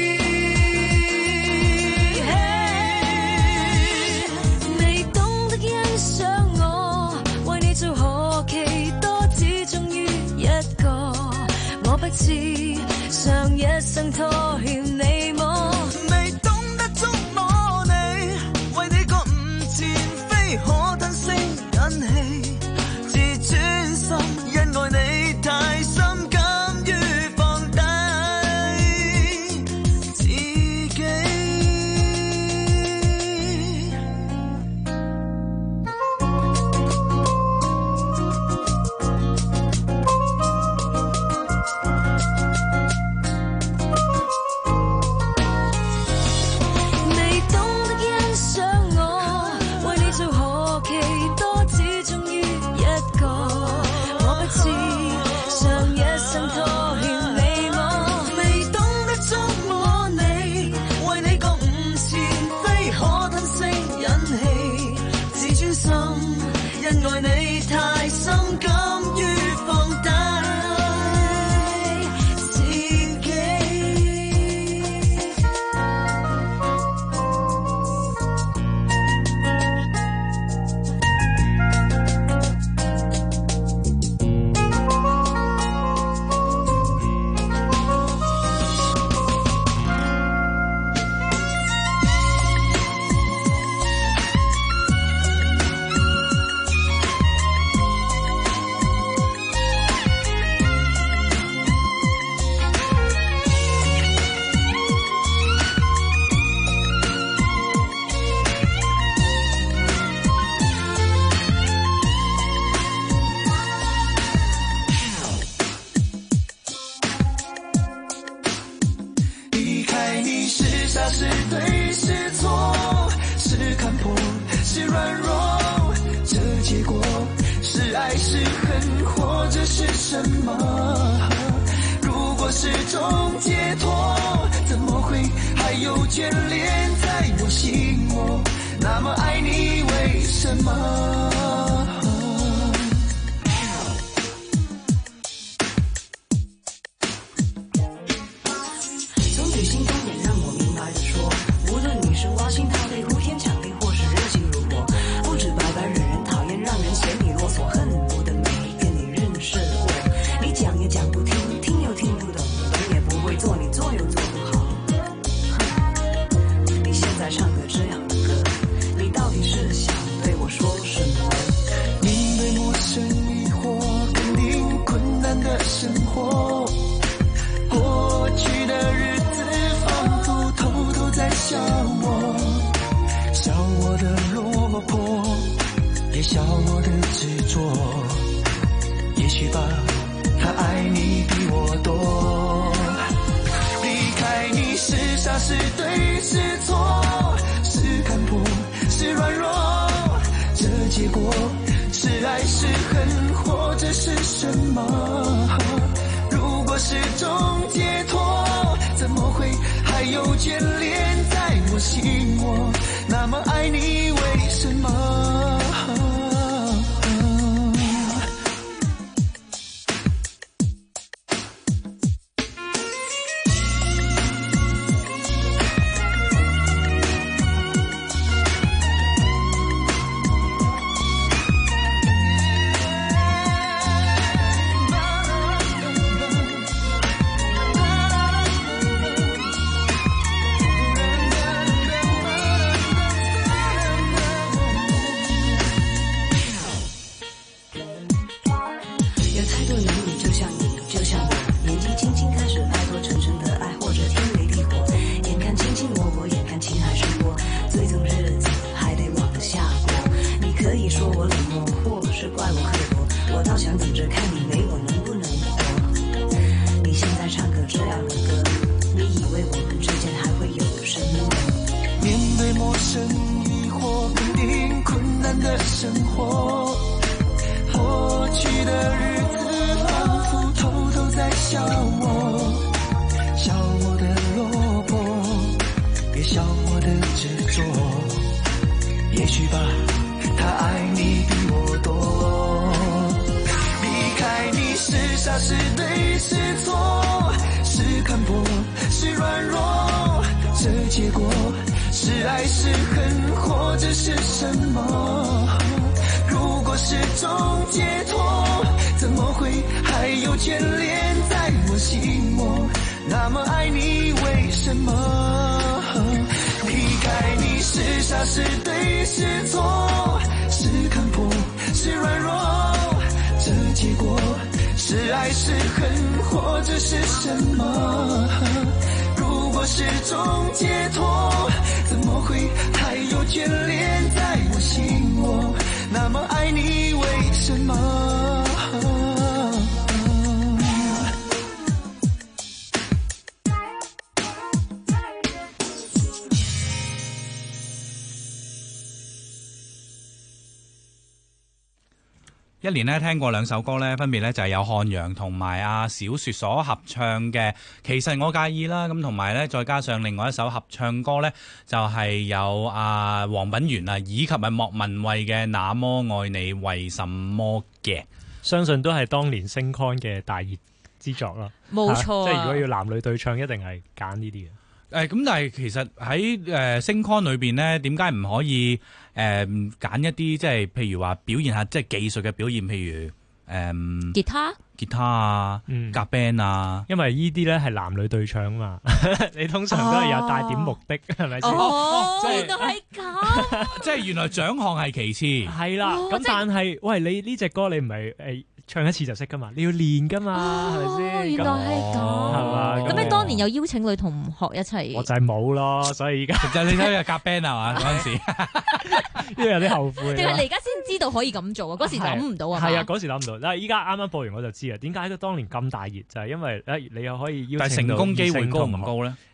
我不知上一生拖欠你麼？未懂得觸摸你，為你覺悟前非可吞聲忍氣，自尊心因愛你太深，甘於放低自己。因愛你太深，甘於放低自己。 者是什么？如果是种解脱，怎么会还有眷恋在我心窝？那么爱你为什么？ 从最心中也让我明白的说，无论你是挖心塌肺、呼天抢地，或是热情如火，不止白白惹人讨厌，让人嫌你啰嗦，恨不得每一个你认识我。你讲也讲不听，听又听不懂，懂也不会做，你做又做不好。你现在唱个这样的歌，你到底是想对我说什么？ 面对陌生疑惑，肯定困难的生活，过去的日子仿佛偷偷在笑我，笑我的落魄，也笑我的执着。也许吧，他爱你比我多。离开你是傻是对是错，是看破是软弱，这结果是爱是恨，或者是什么？如果是种解脱，怎么会还有眷恋在我心窝？那么爱你为什么？ 一年咧聽過兩首歌咧，分別咧就係有漢陽同埋阿小雪所合唱嘅《其實我介意》啦，咁同埋咧再加上另外一首合唱歌咧，就係有阿黃品源啊，以及係莫文蔚嘅《那麼愛你為什麼》嘅， 相信都係當年星 con 嘅大熱之作啦。 冇錯， 即係如果要男女對唱，一定係揀呢啲嘅。 咁但係其實喺星 con 裏邊咧，點解唔可以揀一啲即係譬如話表現下即係技術嘅表現，譬如吉他啊、夾 band 啊， 因為呢啲咧係男女對唱啊嘛，你通常都係有帶點目的，係咪先？ 原來係咁， 即係原來獎項係其次， 係啦。咁但係喂，你呢隻歌你唔係唱一次就識噶嘛，你要練噶嘛，係咪先？ 原來係咁，係嘛？咁你當年有邀請女同學一齊？ 我就係冇咯，所以而家就你睇下夾 band 係嘛嗰陣時， 因為有啲後悔。 定係你而家先知道可以咁做啊？嗰時諗唔到啊？ 係啊，嗰時諗唔到。但係依家啱啱播完我就知啊，點解佢當年咁大熱就係因為你又可以邀請到， 但係成功機會高唔高咧？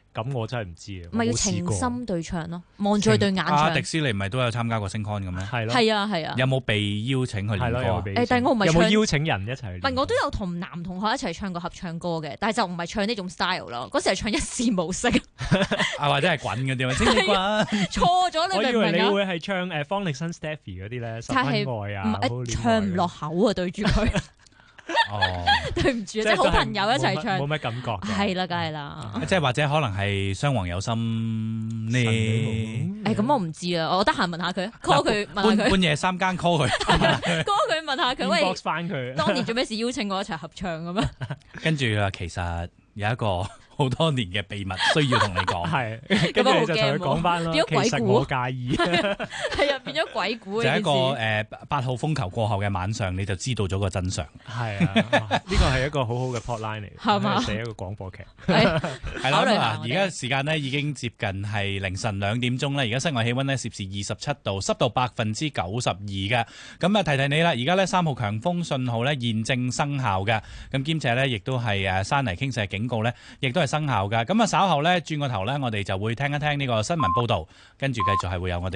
咁我真係唔知啊。 咪要情深對唱咯，望住佢對眼唱。 迪斯尼咪都有參加過星 con 咁咩？ 係咯， 係啊係啊。 有冇被邀請去練歌？ 但係我唔係有冇邀請人一齊？ 唔係，我都有同男同學一齊唱過合唱歌嘅，但係就唔係唱呢種 style 咯。嗰時係唱一事無成， 或者係滾嗰啲，請你滾。 錯咗你明唔明啊？ 我以為你會係唱方力申 Stephy 嗰啲咧，十分愛啊， 唱唔落口啊，對住佢。 哦， 對唔住，即係好朋友一齊唱， 冇乜感覺。 係啦，梗係啦。 即係或者可能係雙黃有心呢？ 咁我唔知啊，我得閒問下佢 ，call 佢問下佢。 半夜3更 call 佢 ，call 佢問下佢，喂， 翻佢。 當年做咩事邀請我一齊合唱咁啊？ 跟住佢話其實有一個好多年嘅秘密需要同你講， 係，跟住你就同佢講翻咯。 變咗鬼故， 我介意， 係啊，變咗鬼故。 就一個8號風球過後嘅晚上，你就知道咗個真相。 係啊，呢個係一個好好嘅 plotline 嚟， 係嘛？ 寫一個廣播劇。 係啦，而家時間呢已經接近係凌晨2點鐘啦。而家室外氣溫呢攝氏27度，濕度92%嘅。咁啊提提你啦，而家呢3號強風信號呢現正生效嘅。咁兼且呢亦都係山泥傾瀉警告呢亦都係生效噶，咁啊稍後咧轉個頭咧，我哋就會聽一聽呢個新聞報導，跟住繼續係會有我哋。